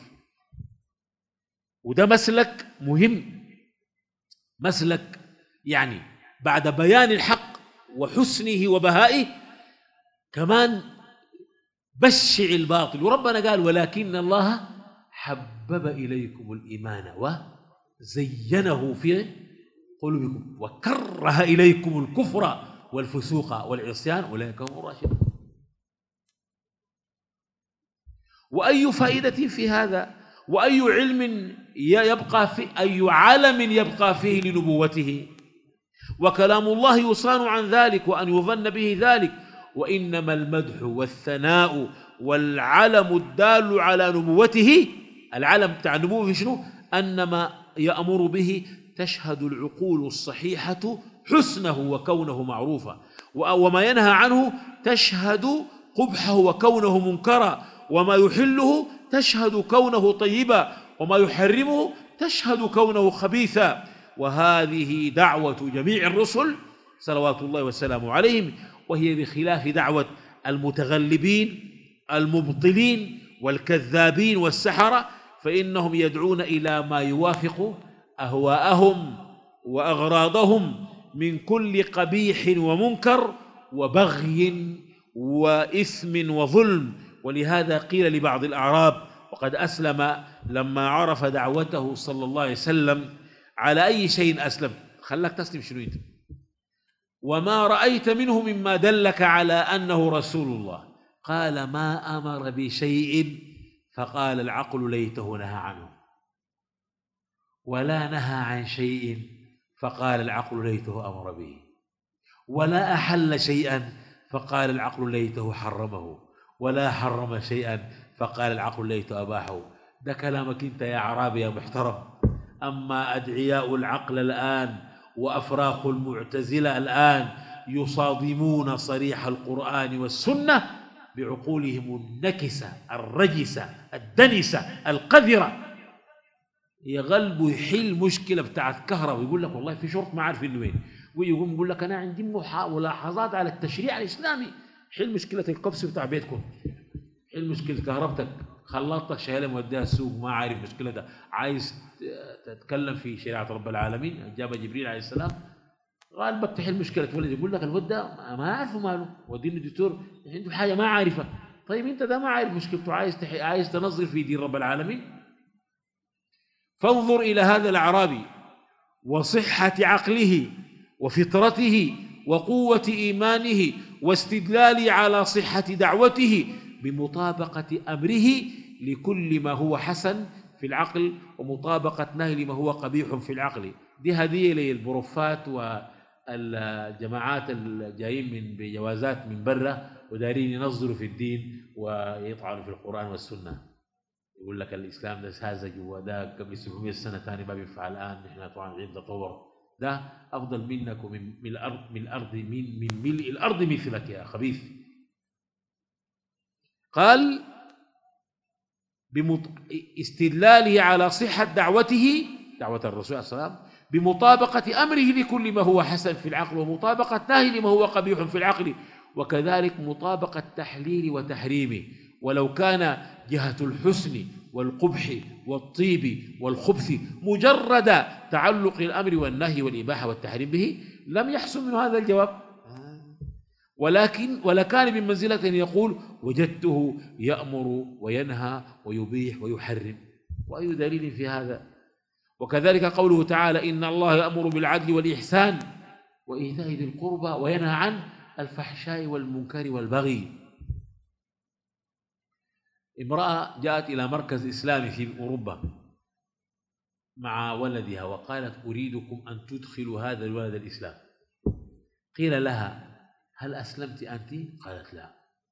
وده مسلك مهم، مسلك يعني بعد بيان الحق وحسنه وبهائه كمان بشع الباطل. وربنا قال ولكن الله حبب إليكم الإيمان وزينه في قلوبكم وكره إليكم الكفر والفسوق والعصيان أولئك هم الراشدون. وأي فائدة في هذا وأي علم يبقى في أي علم يبقى فيه لنبوته، وكلام الله يصان عن ذلك وأن يظن به ذلك. وإنما المدح والثناء والعلم الدال على نبوته، العلم بتاع النبوة شنو؟ أنما يأمر به تشهد العقول الصحيحة حسنه وكونه معروفا، وما ينهى عنه تشهد قبحه وكونه منكرا، وما يحله تشهد كونه طيبا، وما يحرمه تشهد كونه خبيثا. وهذه دعوة جميع الرسل صلوات الله وسلامه عليهم، وهي بخلاف دعوة المتغلبين المبطلين والكذابين والسحرة، فإنهم يدعون إلى ما يوافق أهواءهم وأغراضهم من كل قبيح ومنكر وبغي وإثم وظلم. ولهذا قيل لبعض الأعراب وقد أسلم لما عرف دعوته صلى الله عليه وسلم على أي شيء أسلم؟ خلاك تسلم شنو أنت؟ وما رأيت منه مما دلك على أنه رسول الله؟ قال ما أمر بشيء فقال العقل ليته نهى عنه، ولا نهى عن شيء فقال العقل ليته أمر به، ولا أحل شيئا فقال العقل ليته حرمه، ولا حرم شيئا فقال العقل ليته أباحه. ده كلامك أنت يا عرابي يا محترم. أما أدعياء العقل الآن وأفراخ المعتزلة الآن يصادمون صريح القرآن والسنة بعقولهم النكسة الرجسة الدنسة القذرة. يغلبوا يحل مشكلة بتاعت كهرباء، ويقول لك والله في شرط ما عارف إنه وين، ويقوم يقول لك أنا عندي ملاحظات على التشريع الإسلامي، حل مشكلة الكبس بتاع بيتكم، حل مشكلة كهربتك، خلاطك شايلها موديها السوق ما عارف مشكلتها، عايز تتكلم في شريعة رب العالمين، جاب جبريل عليه السلام غالبك تحل مشكلة ولد، يقول لك الولد ده ما عارفه ماله، ودينه الدكتور عنده حاجة ما عارفها. طيب أنت ده ما عارف مشكلته، عايز تنظر في دين رب العالمين. فانظر إلى هذا الأعرابي وصحة عقله وفطرته وقوة إيمانه واستدلال على صحة دعوته بمطابقة أمره لكل ما هو حسن في العقل ومطابقة نهي لما هو قبيح في العقل. دي هدية للبروفات والجماعات الجايين من بجوازات من برا ودارين ينظروا في الدين ويطعنوا في القرآن والسنة، يقول لك الإسلام ده ساذج وده قبل 700 سنة ثاني ما بينفع الآن، نحن طبعا عند تطور، ده أفضل منك ومن ملء الأرض مثلك يا خبيث. قال استدلاله على صحة دعوته، دعوة الرسول عليه السلام، بمطابقة أمره لكل ما هو حسن في العقل ومطابقة نهي لما هو قبيح في العقل، وكذلك مطابقة تحليل وتحريمه، ولو كان جهة الحسن والقبح والطيب والخبث مجرد تعلق الأمر والنهي والإباحة والتحريم به لم يحصل من هذا الجواب، ولكان من منزلة يقول وجدته يأمر وينهى ويبيح ويحرم، وأي دليل في هذا؟ وكذلك قوله تعالى إن الله يأمر بالعدل والإحسان وإيتاء ذي القربى وينهى عن الفحشاء والمنكر والبغي. امرأة جاءت إلى مركز إسلامي في أوروبا مع ولدها وقالت أريدكم أن تدخلوا هذا الولد الإسلام. قيل لها هل أسلمت أنت؟ قالت لا.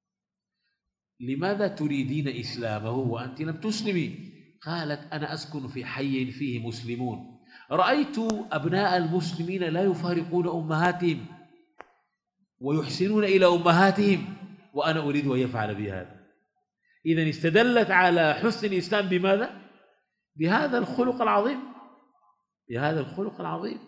لماذا تريدين إسلامه وأنت لم تسلمي؟ قالت أنا أسكن في حي فيه مسلمون، رأيت أبناء المسلمين لا يفارقون أمهاتهم ويحسنون إلى أمهاتهم وأنا أريد أن يفعل بهذا. إذن استدلت على حسن الإسلام بماذا؟ بهذا الخلق العظيم، بهذا الخلق العظيم.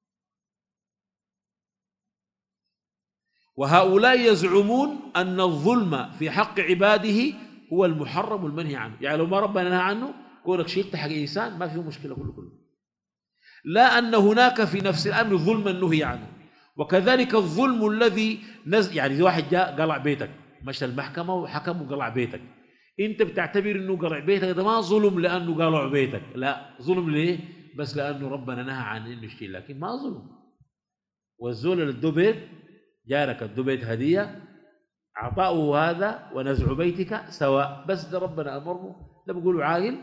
وهؤلاء يزعمون أن الظلم في حق عباده هو المحرم المنهي عنه، يعني لو ما ربنا نهى عنه كونك شيء حق إنسان ما فيه مشكلة كله، لا أن هناك في نفس الأمر ظلما نهي عنه. وكذلك الظلم الذي يعني واحد جاء قلع بيتك، مشى المحكمة وحكم وقلع بيتك، أنت بتعتبر أنه قلع بيتك ده ما ظلم لأنه قلع بيتك، لا ظلم ليه؟ بس لأنه ربنا نهى عن إنه يشتري، لكن ما ظلم. والزول اللي ادو بيت جارك ادو بيت هدية عطاؤه هذا ونزع بيتك سواء، بس ده ربنا أمره ده بيقولوا عاقل.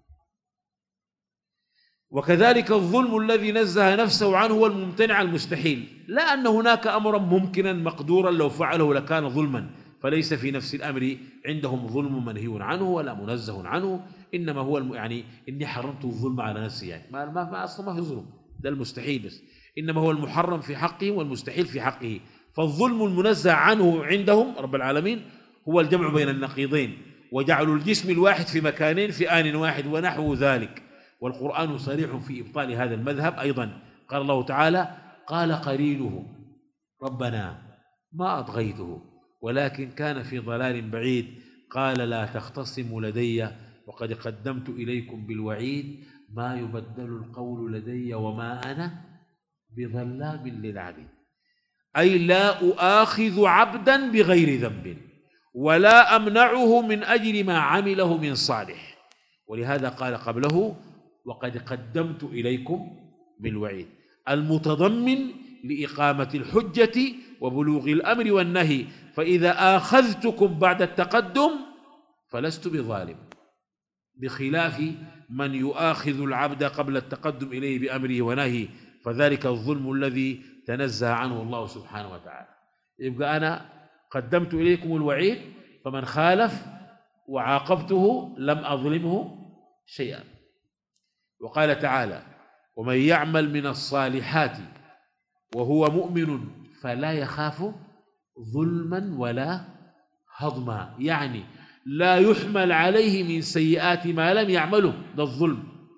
وكذلك الظلم الذي نزه نفسه عنه هو الممتنع المستحيل، لا أن هناك أمرا ممكنا مقدورا لو فعله لكان ظلما، فليس في نفس الأمر عندهم ظلم منهي عنه ولا منزه عنه، إنما هو يعني إني حرمت الظلم على نفسي، يعني ما أصلا ما في ظلم، ده المستحيل بس، إنما هو المحرم في حقه والمستحيل في حقه. فالظلم المنزه عنه عندهم رب العالمين هو الجمع بين النقيضين وجعل الجسم الواحد في مكانين في آن واحد ونحو ذلك، والقرآن صريح في إبطال هذا المذهب أيضا. قال الله تعالى قال قرينه ربنا ما أطغيته ولكن كان في ضلال بعيد قال لا تختصموا لدي وقد قدمت إليكم بالوعيد ما يبدل القول لدي وما أنا بظلام للعبيد، أي لا أؤاخذ عبدا بغير ذنب ولا أمنعه من أجل ما عمله من صالح. ولهذا قال قبله وقد قدمت إليكم بالوعيد المتضمن لإقامة الحجة وبلوغ الأمر والنهي، فإذا آخذتكم بعد التقدم فلست بظالم، بخلاف من يؤاخذ العبد قبل التقدم إليه بأمره ونهيه، فذلك الظلم الذي تنزه عنه الله سبحانه وتعالى. يبقى أنا قدمت إليكم الوعيد فمن خالف وعاقبته لم أظلمه شيئا. وقال تعالى ومن يعمل من الصالحات وهو مؤمن فلا يخاف ظلما ولا هضما، يعني لا يحمل عليه من سيئات ما لم يعمله، ده الظلم،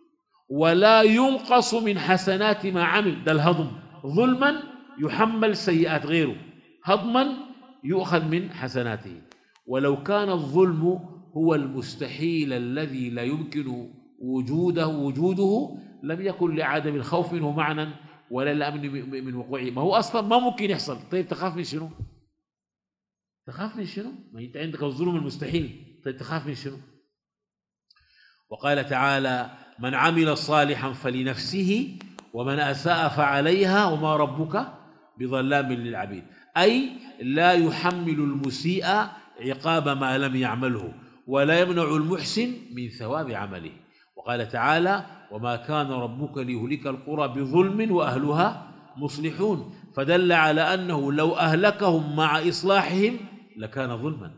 ولا ينقص من حسنات ما عمل، ده الهضم، ظلما يحمل سيئات غيره، هضما يؤخذ من حسناته. ولو كان الظلم هو المستحيل الذي لا يمكن وجوده لم يكن لعدم الخوف منه معنى ولا الأمن من وقوعه. ما هو أصلا ما ممكن يحصل. طيب تخاف من شنو؟ تخاف من شنو؟ ما أنت عندك الظلم المستحيل، طيب تخاف من شنو؟ وقال تعالى: من عمل صالحا فلنفسه ومن أساء فعليها وما ربك بظلام للعبيد. أي لا يحمل المسيء عقاب ما لم يعمله ولا يمنع المحسن من ثواب عمله. وقال تعالى: وما كان ربك ليهلك القرى بظلم وأهلها مصلحون، فدل على أنه لو أهلكهم مع إصلاحهم لكان ظلما،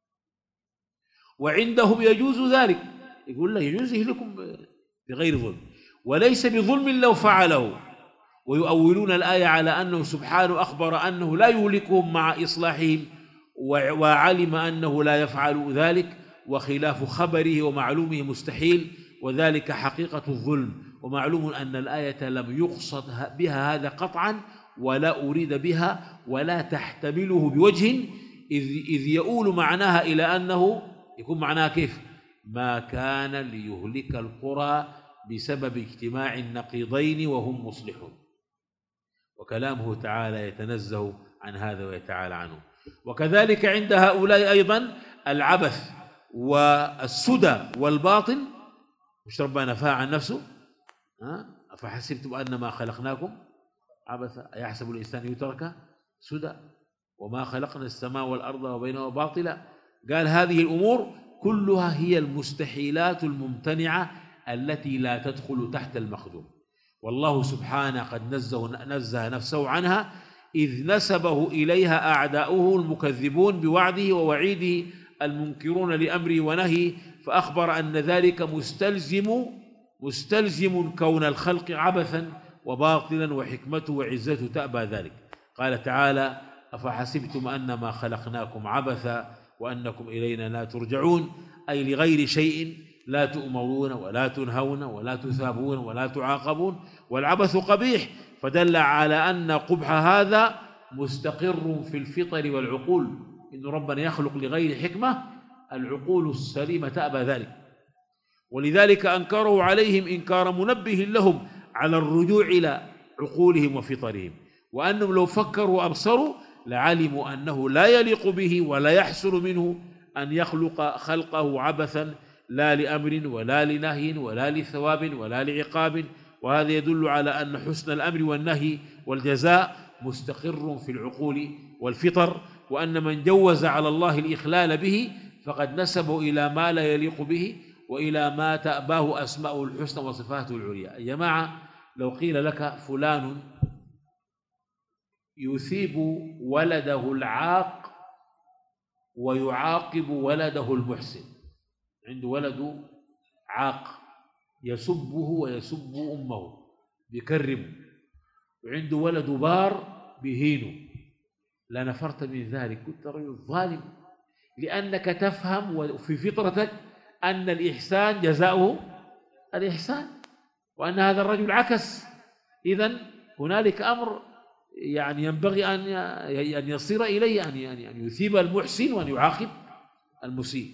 وعندهم يجوز ذلك، يقول له يجوز يهلكم بغير ظلم وليس بظلم لو فعله. ويؤولون الآية على أنه سبحانه أخبر أنه لا يهلكهم مع إصلاحهم، وعلم أنه لا يفعل ذلك، وخلاف خبره ومعلومه مستحيل، وذلك حقيقة الظلم. ومعلوم أن الآية لم يقصد بها هذا قطعا ولا أريد بها ولا تحتمله بوجه، إذ يؤول معناها إلى أنه يكون معناها كيف؟ ما كان ليهلك القرى بسبب اجتماع النقيضين وهم مصلحون. وكلامه تعالى يتنزه عن هذا ويتعالى عنه. وكذلك عند هؤلاء أيضا العبث والسدى والباطل، مش ربنا نفاه عن نفسه؟ أفحسبتم أنما خلقناكم عبثا أيحسب الإنسان يترك سدى وما خلقنا السماء والأرض وبينهما باطلا. قال هذه الأمور كلها هي المستحيلات الممتنعة التي لا تدخل تحت المخدوم، والله سبحانه قد نزه نفسه عنها، إذ نسبه إليها أعداؤه المكذبون بوعده ووعيده المنكرون لأمره ونهيه، فأخبر أن ذلك مستلزم كون الخلق عبثا وباطلا، وحكمته وعزته تأبى ذلك. قال تعالى: أفحسبتم أنما خلقناكم عبثا وأنكم إلينا لا ترجعون، أي لغير شيء لا تؤمرون ولا تنهون ولا تثابون ولا تعاقبون، والعبث قبيح، فدل على أن قبح هذا مستقر في الفطر والعقول، إن ربنا يخلق لغير حكمة، العقول السليمة تأبى ذلك. ولذلك أنكروا عليهم إنكار منبه لهم على الرجوع إلى عقولهم وفطرهم، وأنهم لو فكروا وأبصروا لعلموا أنه لا يليق به ولا يحسن منه أن يخلق خلقه عبثا، لا لأمر ولا لنهي ولا لثواب ولا لعقاب. وهذا يدل على أن حسن الأمر والنهي والجزاء مستقر في العقول والفطر، وأن من جوز على الله الإخلال به فقد نسبه إلى ما لا يليق به وإلى ما تأباه أسماءه الحسنى وصفاته العليا. يا جماعة، لو قيل لك فلان يثيب ولده العاق ويعاقب ولده المحسن، عنده ولد عاق يسبه ويسب أمه بيكرمه، وعنده ولد بار بيهينه، لنفرت من ذلك، كنت رجل ظالم، لأنك تفهم في فطرتك أن الإحسان جزاؤه الإحسان، وأن هذا الرجل عكس. إذن هنالك أمر يعني ينبغي أن يصير إليه، أن يثيب المحسن وأن يعاقب المسيء.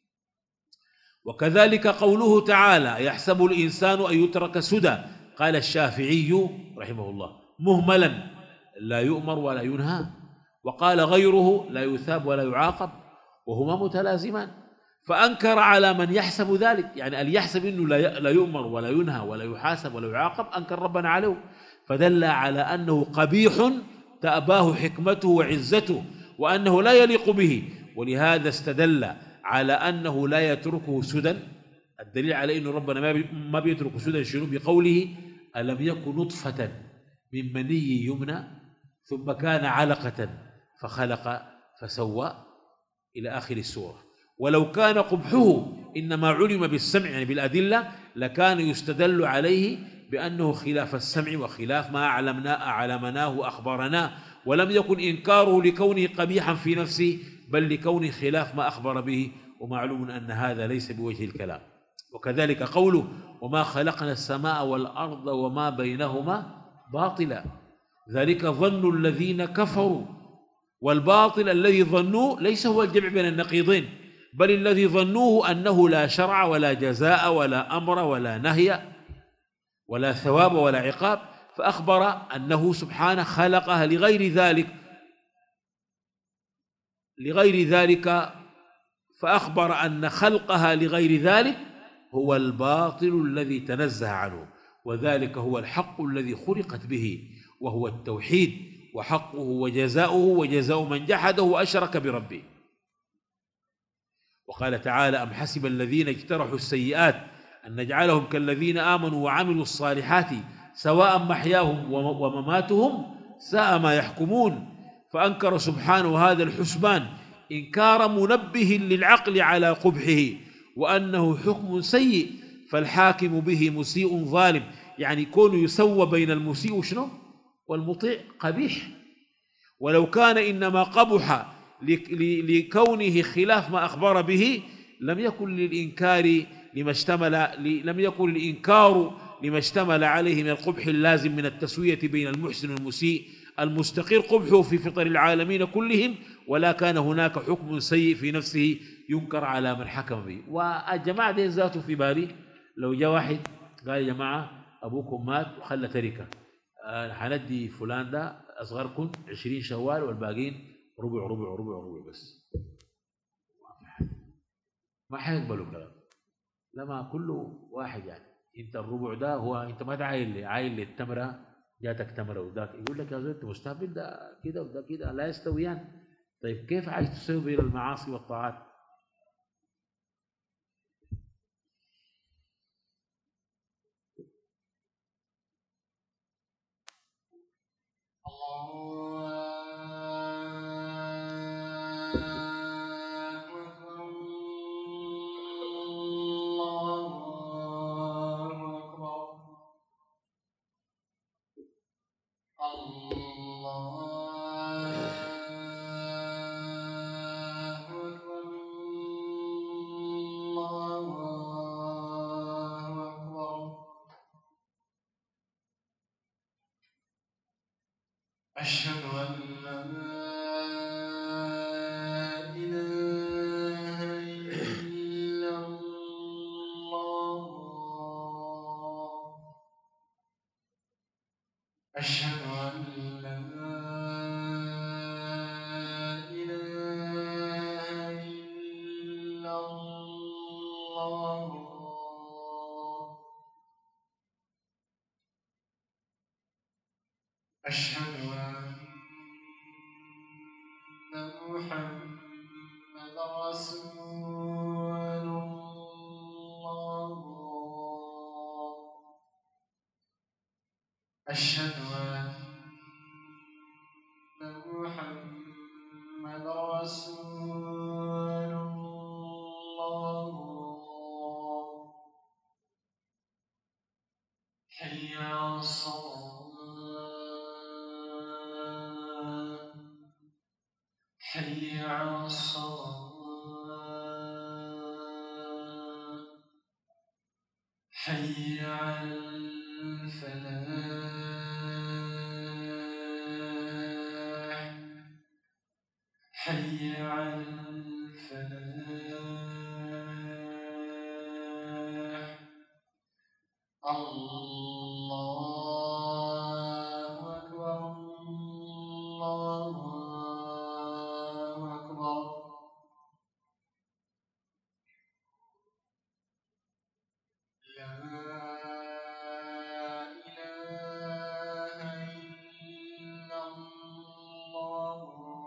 وكذلك قوله تعالى: يحسب الإنسان أن يترك سدى. قال الشافعي رحمه الله: مهملا لا يؤمر ولا ينهى. وقال غيره: لا يثاب ولا يعاقب، وهما متلازمان. فأنكر على من يحسب ذلك، يعني اللي يحسب أنه لا يؤمر ولا ينهى ولا يحاسب ولا يعاقب، أنكر ربنا عليه، فدل على أنه قبيح تأباه حكمته وعزته، وأنه لا يليق به. ولهذا استدل على أنه لا يتركه سدى. الدليل على أن ربنا ما بيترك سدى شنو؟ بقوله: ألم يكن نطفة من مني يمنى ثم كان علقة فخلق فسوى إلى آخر السورة. ولو كان قبحه إنما علم بالسمع، يعني بالأدلة، لكان يستدل عليه بأنه خلاف السمع وخلاف ما أعلمناه وأخبرناه، ولم يكن إنكاره لكونه قبيحا في نفسه، بل لكونه خلاف ما أخبر به. ومعلوم أن هذا ليس بوجه الكلام. وكذلك قوله وما خلقنا السماء والأرض وما بينهما باطلا ذلك ظن الذين كفروا، والباطل الذي ظنوه ليس هو الجمع بين النقيضين، بل الذي ظنوه أنه لا شرع ولا جزاء ولا أمر ولا نهي ولا ثواب ولا عقاب، فأخبر أنه سبحانه خلقها لغير ذلك فأخبر أن خلقها لغير ذلك هو الباطل الذي تنزه عنه، وذلك هو الحق الذي خلقت به وهو التوحيد، وحقه وجزاؤه وجزاء من جحده وأشرك بربه. وقال تعالى أم حسب الذين اجترحوا السيئات أن نجعلهم كالذين آمنوا وعملوا الصالحات سواء محياهم ومماتهم ساء ما يحكمون. فأنكر سبحانه هذا الحسبان إنكار منبه للعقل على قبحه، وأنه حكم سيء فالحاكم به مسيء ظالم، يعني كونه يسوى بين المسيء شنو والمطيع قبيح. ولو كان إنما قبح لكونه خلاف ما أخبر به لم يكن الإنكار لما اشتمل عليه من القبح اللازم من التسوية بين المحسن والمسيء المستقر قبحه في فطر العالمين كلهم، ولا كان هناك حكم سيء في نفسه ينكر على من حكم به. والجماعة دي ذاته في بالي لو جاء واحد قال يا جماعة أبوكم مات وخلى تركة، حندي فلان ده أصغركم 20 شوال والباقين ربع ربع ربع ربع بس، ما حيقبلوا كلام. لما كل واحد يعني انت الربع ده هو انت ما عايل لي التمره جاتك تمره وذاك يقول لك يا زول انت مستهبل، ده كده وده كده لا يستويان. طيب كيف عايز تسوي بين المعاصي والطاعات؟ أشهد أن لا إله إلا الله أشهد أن لا إله إلا الله أشهد أن محمد رسول الله أشهد أن محمد رسول الله حي على الصلاة حي على الصلاة حي على الفلاح حي على الفلاح الله أكبر الله أكبر لا إله إلا الله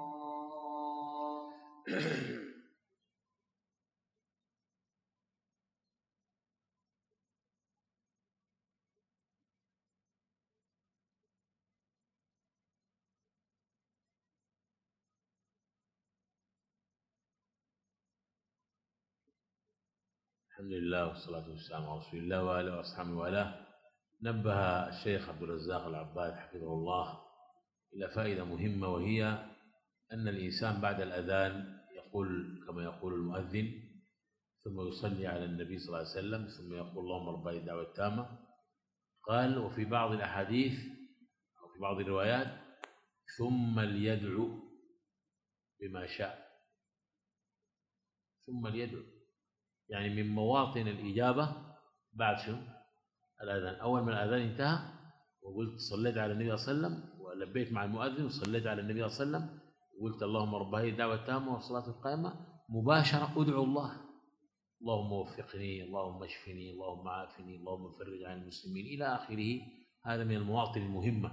الحمد لله والصلاة والسلام على رسول الله وآله وأصحابه وآله. نبه الشيخ عبد الرزاق العباد حفظه الله إلى فائدة مهمة، وهي أن الإنسان بعد الأذان يقول كما يقول المؤذن ثم يصلي على النبي صلى الله عليه وسلم ثم يقول اللهم رب هذه الدعوة التامة. قال وفي بعض الأحاديث أو في بعض الروايات ثم ليدعو بما شاء. ثم ليدعو يعني من مواطن الإجابة بعد شنو؟ الأذان. أول ما الأذان انتهى وقلت صليت على النبي صلى الله عليه وسلم ولبيت مع المؤذن وصليت على النبي صلى الله عليه وسلم وقلت اللهم رب هذه الدعوة التامة والصلاة القائمة، مباشرة أدعو الله، اللهم وفقني، اللهم اشفني، اللهم عافني، اللهم فرج عن المسلمين إلى آخره. هذا من المواطن المهمة.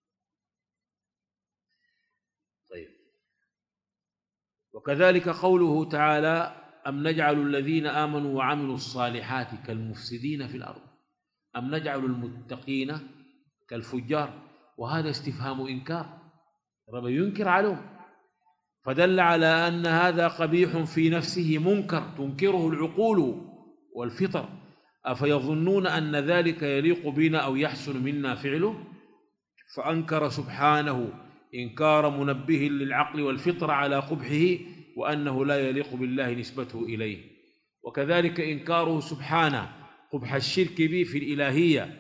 طيب، وكذلك قوله تعالى أم نجعل الذين آمنوا وعملوا الصالحات كالمفسدين في الأرض أم نجعل المتقين كالفجار. وهذا استفهام إنكار، رب ينكر عليهم، فدل على أن هذا قبيح في نفسه منكر تنكره العقول والفطر. أفيظنون أن ذلك يليق بنا أو يحسن منا فعله؟ فأنكر سبحانه إنكار منبه للعقل والفطر على قبحه وأنه لا يليق بالله نسبته إليه. وكذلك إنكاره سبحانه قبح الشرك به في الإلهية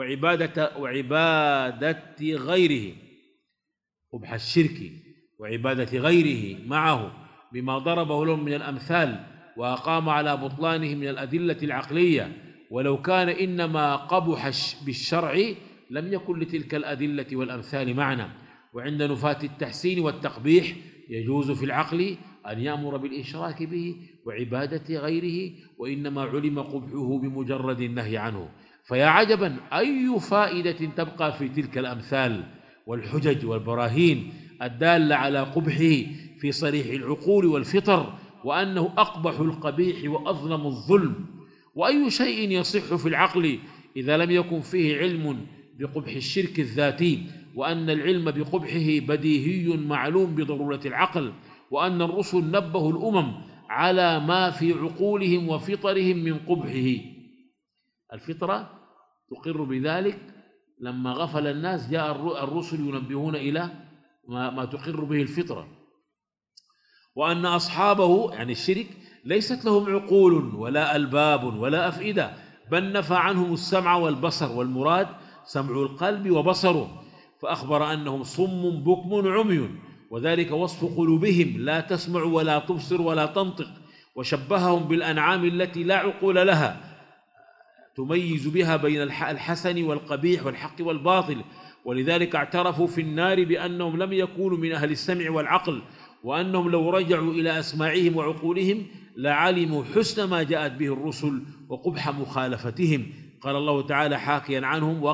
وعبادة غيره، قبح الشرك وعبادة غيره معه بما ضربه لهم من الأمثال وأقام على بطلانه من الأدلة العقلية. ولو كان إنما قبح بالشرع لم يكن لتلك الأدلة والأمثال معنى. وعند نفاة التحسين والتقبيح يجوز في العقل أن يأمر بالإشراك به وعبادة غيره، وإنما علم قبحه بمجرد النهي عنه. فيا عجبا أي فائدة تبقى في تلك الأمثال والحجج والبراهين الدالة على قبحه في صريح العقول والفطر، وأنه أقبح القبيح وأظلم الظلم. وأي شيء يصح في العقل إذا لم يكن فيه علم بقبح الشرك الذاتي، وأن العلم بقبحه بديهي معلوم بضرورة العقل، وأن الرسل نبهوا الأمم على ما في عقولهم وفطرهم من قبحه. الفطرة تقر بذلك، لما غفل الناس جاء الرسل ينبهون إلى ما تقر به الفطرة. وأن أصحابه يعني الشرك ليست لهم عقول ولا ألباب ولا أفئدة، بل نفى عنهم السمع والبصر، والمراد سمع القلب وبصره، فأخبر أنهم صم بكم عمي، وذلك وصف قلوبهم لا تسمع ولا تبصر ولا تنطق. وشبههم بالأنعام التي لا عقول لها تميز بها بين الحسن والقبيح والحق والباطل، ولذلك اعترفوا في النار بأنهم لم يكونوا من أهل السمع والعقل، وأنهم لو رجعوا إلى أسماعهم وعقولهم لعلموا حسن ما جاءت به الرسل وقبح مخالفتهم. قال الله تعالى حاكيا عنهم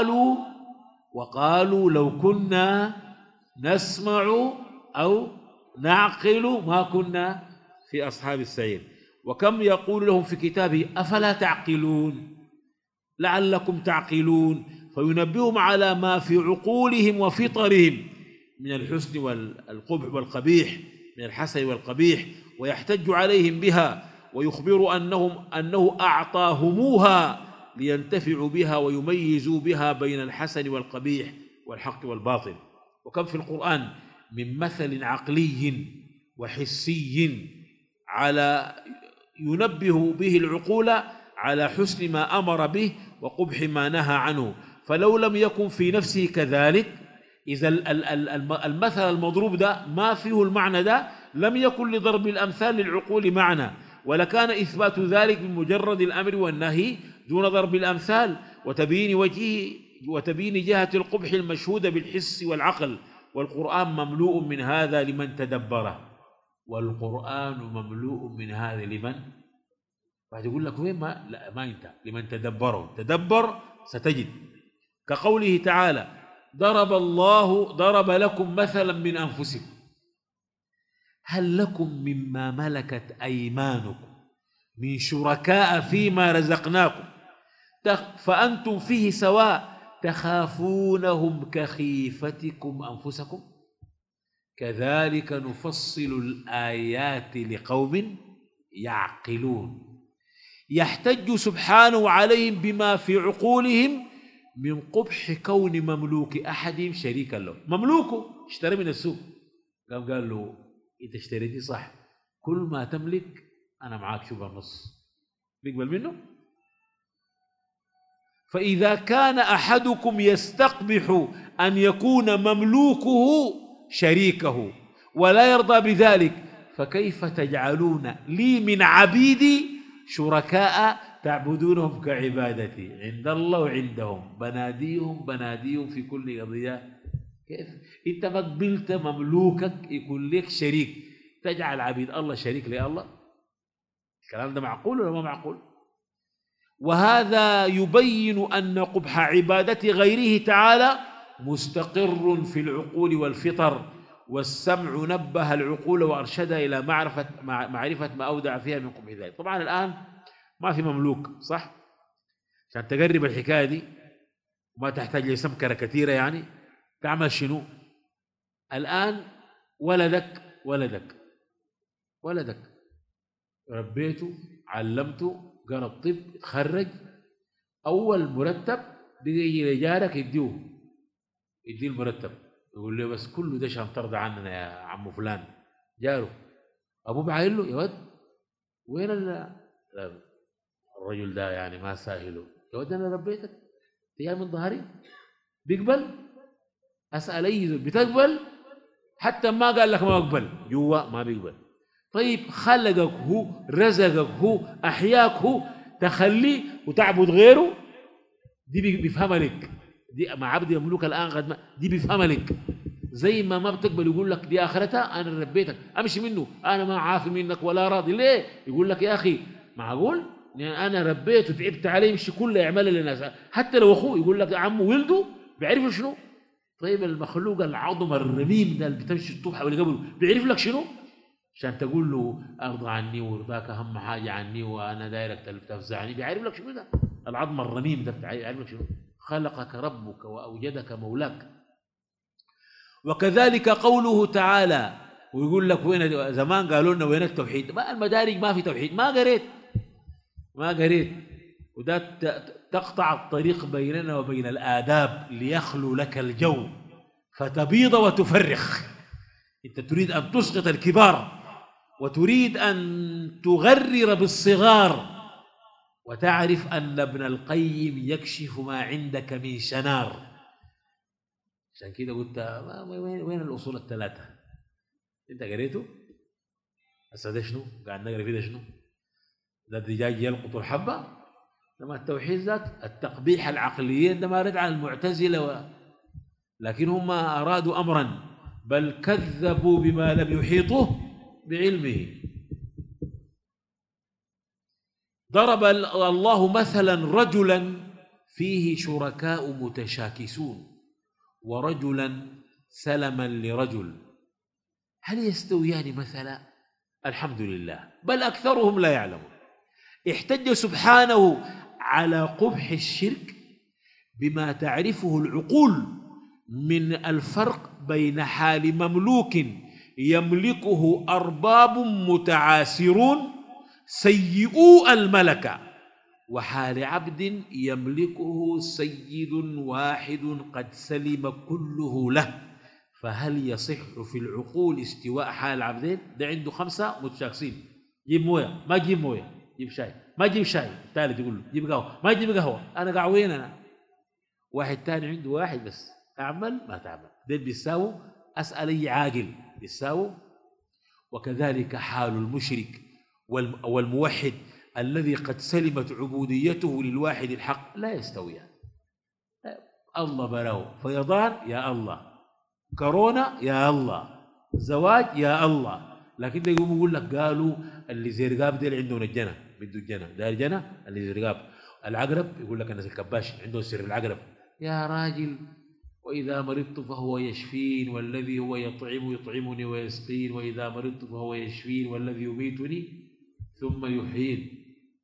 وقالوا لو كنا نسمع أو نعقل ما كنا في أصحاب السعير. وكم يقول لهم في كتابه أفلا تعقلون لعلكم تعقلون، فينبههم على ما في عقولهم وفطرهم من الحسن والقبح والقبيح، من الحسن والقبيح، ويحتج عليهم بها ويخبر أنه أعطاهموها لينتفعوا بها ويميزوا بها بين الحسن والقبيح والحق والباطل. وكم في القرآن من مثل عقلي وحسي على ينبه به العقول على حسن ما أمر به وقبح ما نهى عنه. فلو لم يكن في نفسه كذلك، إذا المثل المضروب ده ما فيه المعنى ده، لم يكن لضرب الأمثال للعقول معنى، ولكان إثبات ذلك بمجرد الأمر والنهي دون ضرب الأمثال وتبيين وجهه وتبيين جهة القبح المشهودة بالحس والعقل. والقرآن مملوء من هذا لمن تدبره، والقرآن مملوء من هذا لمن بعد يقول لك وين ما انت لمن تدبره. تدبر ستجد، كقوله تعالى ضرب لكم مثلا من أنفسكم هل لكم مما ملكت أيمانكم من شركاء فيما رزقناكم فأنتم فيه سواء تخافونهم كخيفتكم أنفسكم كذلك نفصل الآيات لقوم يعقلون. يحتج سبحانه عليهم بما في عقولهم من قبح كون مملوك أحدهم شريكا له. مملوكه اشتري من السوق، قال له انت اشتريتي صح، كل ما تملك أنا معاك شو بالنص، بيقبل منه؟ فإذا كان أحدكم يستقبح أن يكون مملوكه شريكه ولا يرضى بذلك، فكيف تجعلون لي من عبيدي شركاء تعبدونهم كعبادتي عند الله وعندهم بناديهم في كل قضية؟ كيف انت ما قبلت مملوكك يكون لك شريك، تجعل عبيد الله شريك لله؟ الكلام ده معقول ولا ما معقول؟ وهذا يبين أن قبح عبادة غيره تعالى مستقر في العقول والفطر، والسمع نبه العقول وأرشدها إلى معرفة ما أودع فيها من قبح ذلك. طبعا الآن ما في مملوك، صح؟ عشان تقرب الحكاية دي وما تحتاج لسمكرة كثيرة، يعني تعمل شنو؟ الآن ولدك ربيته، علمته، قرا الطب، تخرج، أول مرتب بيجي يجي لجارك يديه المرتب، يقول له بس كله ده عشان ترضى عننا يا عم فلان. جاره أبوه بعايل له يا ولد وين الرجل ده يعني ما ساهله، يا ولد أنا ربيتك تيجي من ظهري. بيقبل؟ أسأل أي زول بتقبل؟ حتى ما قال لك ما أقبل جوا ما بيقبل. طيب خلقك هو، رزقك هو، أحياك هو، تخليه وتعبد غيره، دي بيفهمها لك، دي مع عبد يملوك الآن قد دي بيفهمها لك. زي ما بتقبل يقول لك دي آخرتها أنا ربيتك امشي منه، أنا ما عافي منك ولا راضي ليه؟ يقول لك يا أخي معقول يعني أنا ربيته وتعبت عليه يمشي كله يعمل للناس، حتى لو أخوه يقول لك عمه ولده بيعرف شنو؟ طيب المخلوق العظم الرميم ده اللي بتمشي تطوح حول قبله بيعرف لك شنو؟ عشان تقول له ارضى عني ورضاك اهم حاجه عني وانا دايرك تفزعني، بيعرف لك شنو ده؟ العظم الرميم ده بيعرف لك شنو؟ خلقك ربك واوجدك مولاك. وكذلك قوله تعالى، ويقول لك وين زمان قالوا لنا وين التوحيد؟ ما المدارج ما في توحيد، ما قريت وده تقطع الطريق بيننا وبين الآداب ليخلو لك الجو فتبيض وتفرخ. انت تريد ان تسقط الكبار وتريد ان تغرر بالصغار، وتعرف ان ابن القيم يكشف ما عندك من شنار. عشان كده قلت وين الاصول الثلاثه؟ انت قريته؟ هسه ده شنو؟ قاعد نقرا فيه ده شنو؟ ده الدجاج يلقط الحبه؟ لما التوحيد ذات التقبيح العقليين ده ما رد على المعتزله لكن هم ارادوا امرا بل كذبوا بما لم يحيطوا بعلمه. ضرب الله مثلا رجلا فيه شركاء متشاكسون ورجلا سلما لرجل، هل يستويان مثلا؟ الحمد لله، بل أكثرهم لا يعلمون. احتج سبحانه على قبح الشرك بما تعرفه العقول من الفرق بين حال مملوك يملكه أرباب متعاسرون سيئو الملكة وحال عبد يملكه سيد واحد قد سلم كله له، فهل يصح في العقول استواء حال العبدين؟ ده عنده 5 متشاكسين، جيب مويه ما جيب مويه، جيب شاي ما جيب شاي، الثالث يقول له جيب قهوه ما جيب قهوه، انا قاعوين انا. واحد ثاني عنده واحد بس، تعمل ما تعمل، ده بيساووا. اسال اي عاقل بيساووا. وكذلك حال المشرك والموحد الذي قد سلمت عبوديته للواحد الحق لا يستويان. الله بلاو فيضان يا الله، كورونا يا الله، زواج يا الله، لكن ده يقوم يقول لك قالوا اللي زي رقاب ديل عندهم الجنة، بده الجنة، داير الجنة اللي زي رقاب. العقرب يقول لك الناس الكباش عندهم سر العقرب. يا راجل وإذا مرضت فهو يشفين والذي هو يطعمني ويسقين، وإذا مرضت فهو يشفين والذي يميتني ثم يحيين.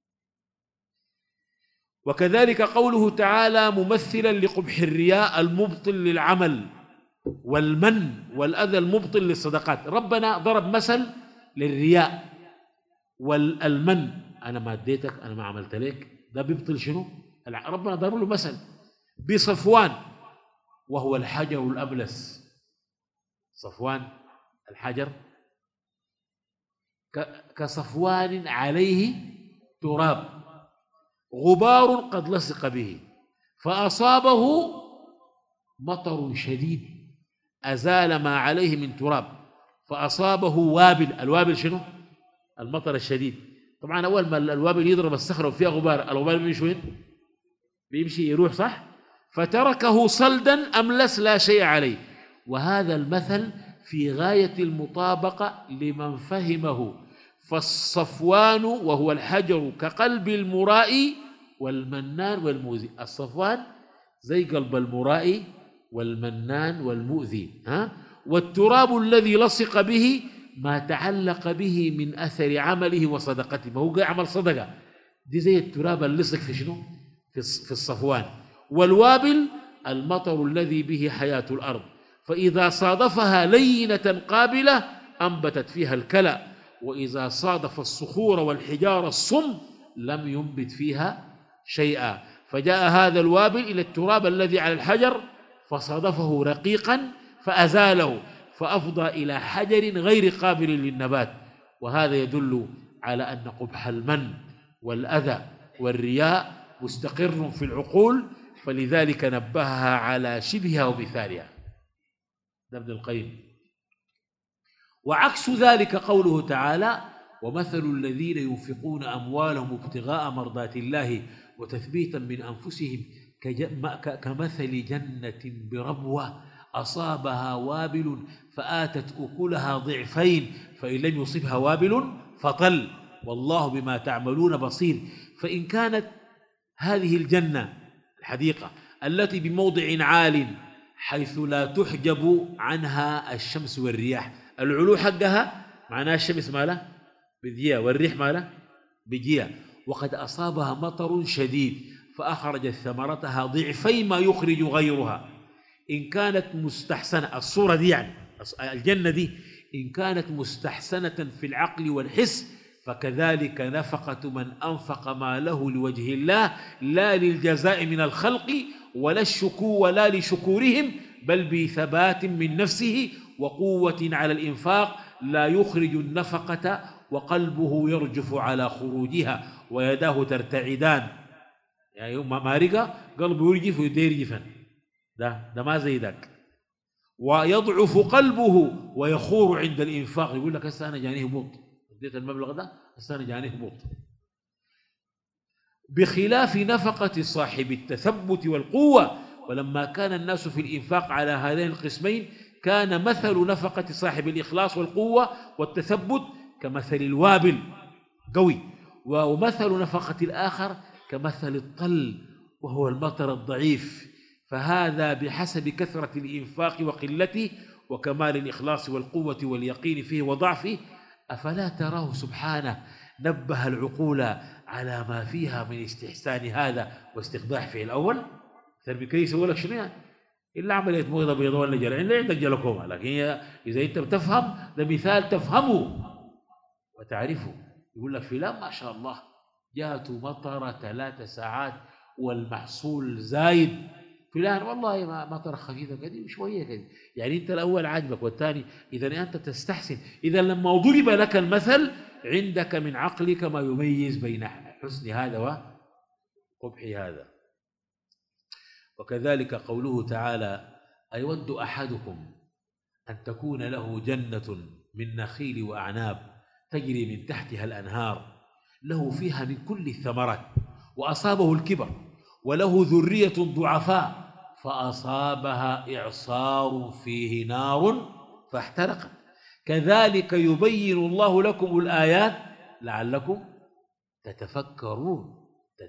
وكذلك قوله تعالى ممثلا لقبح الرياء المبطل للعمل والمن والأذى المبطل للصدقات. ربنا ضرب مثل للرياء والمن، أنا ما اديتك أنا ما عملت لك، ده بيبطل شنو؟ ربنا ضرب له مثل بصفوان وهو الحجر الأبلس. صفوان الحجر كصفوان عليه تراب غبار قد لصق به فأصابه مطر شديد أزال ما عليه من تراب فأصابه وابل. الوابل شنو؟ المطر الشديد. طبعا أول ما الوابل يضرب الصخرة وفيها غبار الغبار بيمشي وين؟ بيمشي يروح صح؟ فتركه صلدا أملس لا شيء عليه. وهذا المثل في غاية المطابقة لمن فهمه. فالصفوان وهو الحجر كقلب المرائي والمنان والمؤذي. الصفوان زي قلب المرائي والمنان والمؤذي والتراب الذي لصق به ما تعلق به من أثر عمله وصدقته. ما هو عمل صدقة دي زي التراب اللي لصق في شنو؟ في الصفوان. والوابل المطر الذي به حياة الأرض فإذا صادفها لينة قابلة أنبتت فيها الكلى وإذا صادف الصخور والحجار الصم لم ينبت فيها شيئا. فجاء هذا الوابل إلى التراب الذي على الحجر فصادفه رقيقا فأزاله فأفضى إلى حجر غير قابل للنبات. وهذا يدل على أن قبح المن والأذى والرياء مستقر في العقول فلذلك نبهها على شبهها ومثالها. ده ابن القيم. وعكس ذلك قوله تعالى ومثل الذين ينفقون أموالهم ابتغاء مرضات الله وتثبيتا من أنفسهم كمثل جنة بربوة أصابها وابل فآتت أكلها ضعفين فإن لم يصبها وابل فطل والله بما تعملون بصير. فإن كانت هذه الجنة الحديقة التي بموضع عال حيث لا تحجب عنها الشمس والرياح، العلو حقها معناها الشمس ماله بجية والريح ماله بجية، وقد أصابها مطر شديد فأخرجت ثمرتها ضعفي ما يخرج غيرها. إن كانت مستحسنة الصورة دي يعني الجنة دي إن كانت مستحسنة في العقل والحس فكذلك نفقة من أنفق ماله لوجه الله لا للجزاء من الخلق ولا لشكورهم بل بثبات من نفسه وقوة على الإنفاق لا يخرج النفقة وقلبه يرجف على خروجها ويداه ترتعدان. يعني مارقة قلبه يرجف ويدير جفن ده ما زي ذاك. ويضعف قلبه ويخور عند الإنفاق يقول لك هسه أنا جاني هبوط اديت المبلغ ده هسه أنا جاني هبوط. بخلاف نفقة صاحب التثبت والقوة. ولما كان الناس في الإنفاق على هذين القسمين كان مثل نفقة صاحب الإخلاص والقوة والتثبت كمثل الوابل قوي، ومثل نفقة الآخر كمثل الطل وهو المطر الضعيف. فهذا بحسب كثرة الإنفاق وقلته وكمال الإخلاص والقوة واليقين فيه وضعفه. أفلا تراه سبحانه نبه العقول على ما فيها من استحسان هذا واستقباح فيه الأول. تربي كيس يقول لك شنو يعني إلا عملية موضة بيضاء ولا جرعين لا عندك جلكومة، لكن إذا أنت بتفهم ده مثال تفهمه وتعرفه. يقول لك فلان ما شاء الله جاءته مطر 3 ساعات والمحصول زايد، فلان والله ما مطر خفيفة كده وشوية كده. يعني أنت الأول عاجبك والثاني إذا أنت تستحسن. إذا لما ضرب لك المثل عندك من عقلك ما يميز بين حسن هذا وقبح هذا. وكذلك قوله تعالى أيود أحدكم أن تكون له جنة من نخيل وأعناب تجري من تحتها الأنهار له فيها من كل الثمرات وأصابه الكبر وله ذرية ضعفاء فأصابها إعصار فيه نار فاحترقت كذلك يبين الله لكم الآيات لعلكم تتفكرون.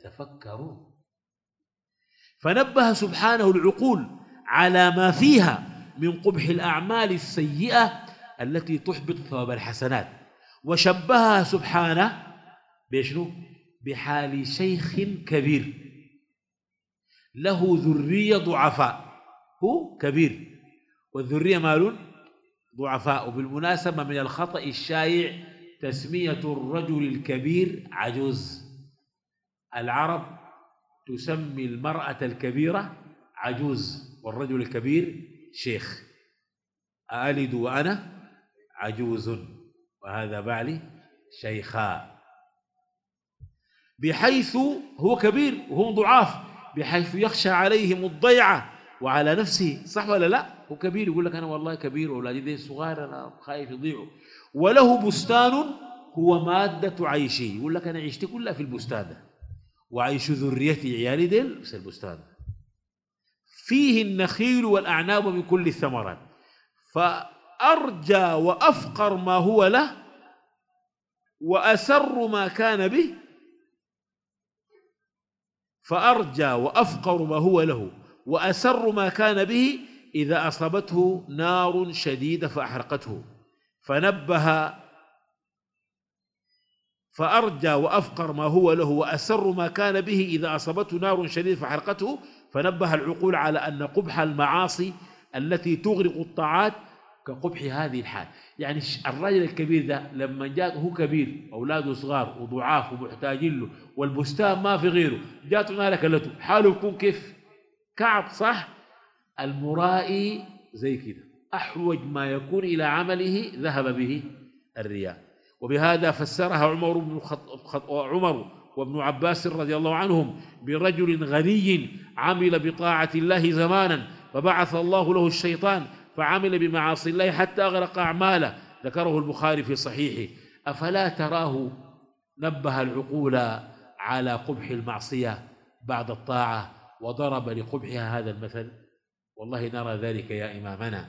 فنبه سبحانه العقول على ما فيها من قبح الأعمال السيئة التي تحبط ثواب الحسنات، وشبهها سبحانه بشنو؟ بحال شيخ كبير له ذرية ضعفاء. هو كبير والذرية مالون ضعفاء. وبالمناسبة من الخطأ الشائع تسمية الرجل الكبير عجوز. العرب تسمي المرأة الكبيرة عجوز والرجل الكبير شيخ. ألد وأنا عجوز وهذا بعلي شيخا، بحيث هو كبير وهم ضعاف، بحيث يخشى عليهم الضيعة وعلى نفسه. صح ولا لا؟ هو كبير يقول لك أنا والله كبير وأولادي دي صغار أنا خايف يضيعوا. وله بستان هو مادة عيشه، يقول لك أنا عيشتي كلها في البستان ده، وعيش ذريتي عيالي ديل بس البستان ده، فيه النخيل والأعناب من كل الثمرات، فأرجى وأفقر ما هو له وأسر ما كان به، فأرجى وأفقر ما هو له وأسر ما كان به إذا أصابته نار شديدة فأحرقته، فأرجى وأفقر ما هو له وأسر ما كان به إذا أصابته نار شديدة فأحرقته، فنبه العقول على أن قبح المعاصي التي تغرق الطاعات كقبح هذه الحال. يعني الرجل الكبير ده لما جاء هو كبير، أولاده صغار وضعاف ومحتاجين له والبستان ما في غيره، جاته نار كلته، حاله يكون كيف؟ كعب. صح؟ المرائي زي كده أحوج ما يكون إلى عمله ذهب به الرياء. وبهذا فسرها عمر وابن عباس رضي الله عنهم برجل غني عمل بطاعة الله زمانا فبعث الله له الشيطان فعمل بمعاصي الله حتى أغرق أعماله، ذكره البخاري في صحيحه. أفلا تراه نبه العقول على قبح المعصية بعد الطاعة وضرب لقبحها هذا المثل؟ والله نرى ذلك يا إمامنا،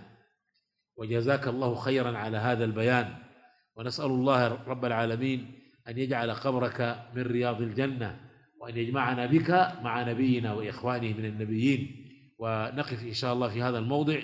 وجزاك الله خيرا على هذا البيان، ونسأل الله رب العالمين أن يجعل قبرك من رياض الجنة، وأن يجمعنا بك مع نبينا وإخوانه من النبيين. ونقف إن شاء الله في هذا الموضع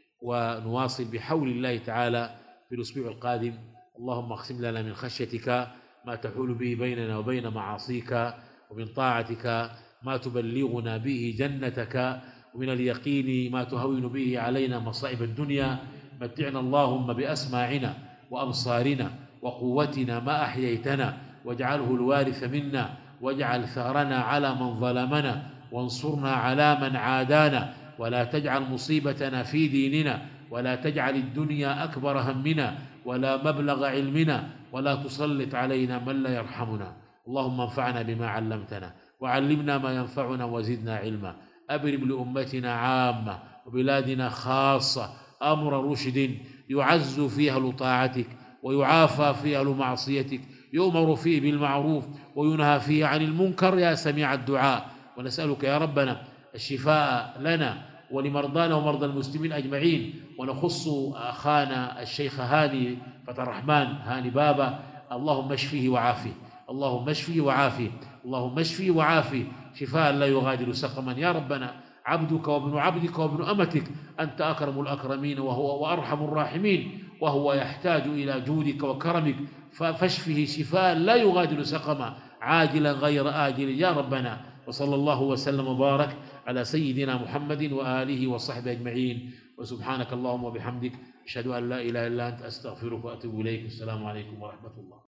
ونواصل بحول الله تعالى في الأسبوع القادم. اللهم اقسم لنا من خشيتك ما تحول به بيننا وبين معاصيك، ومن طاعتك ما تبلغنا به جنتك، ومن اليقين ما تهون به علينا مصائب الدنيا. متعنا اللهم بأسماعنا وأبصارنا وقوتنا ما أحييتنا، واجعله الوارث منا، واجعل ثأرنا على من ظلمنا، وانصرنا على من عادانا، ولا تجعل مصيبتنا في ديننا، ولا تجعل الدنيا أكبر همنا ولا مبلغ علمنا، ولا تسلط علينا من لا يرحمنا. اللهم انفعنا بما علمتنا، وعلمنا ما ينفعنا، وزدنا علما. أبرم لأمتنا عامة وبلادنا خاصة أمر رشد يعز فيه لطاعتك، ويعافى فيه لمعصيتك، يؤمر فيه بالمعروف وينهى فيه عن المنكر يا سميع الدعاء. ونسألك يا ربنا الشفاء لنا ولمرضانا ومرضى المسلمين أجمعين. ونخص أخانا الشيخ هاني فتى الرحمن هاني بابا، اللهم اشفيه وعافيه، اللهم اشفيه وعافيه، اللهم اشفيه وعافيه شفاء لا يغادر سقما يا ربنا. عبدك وابن عبدك وابن أمتك، أنت أكرم الأكرمين وأرحم الراحمين، وهو يحتاج إلى جودك وكرمك، فاشفه شفاء لا يغادر سقما عاجلا غير آجل يا ربنا. وصلى الله وسلم وبارك على سيدنا محمد وآله وصحبه أجمعين. وسبحانك اللهم وبحمدك، أشهد أن لا إله إلا أنت، أستغفرك وأتوب إليك. السلام عليكم ورحمة الله.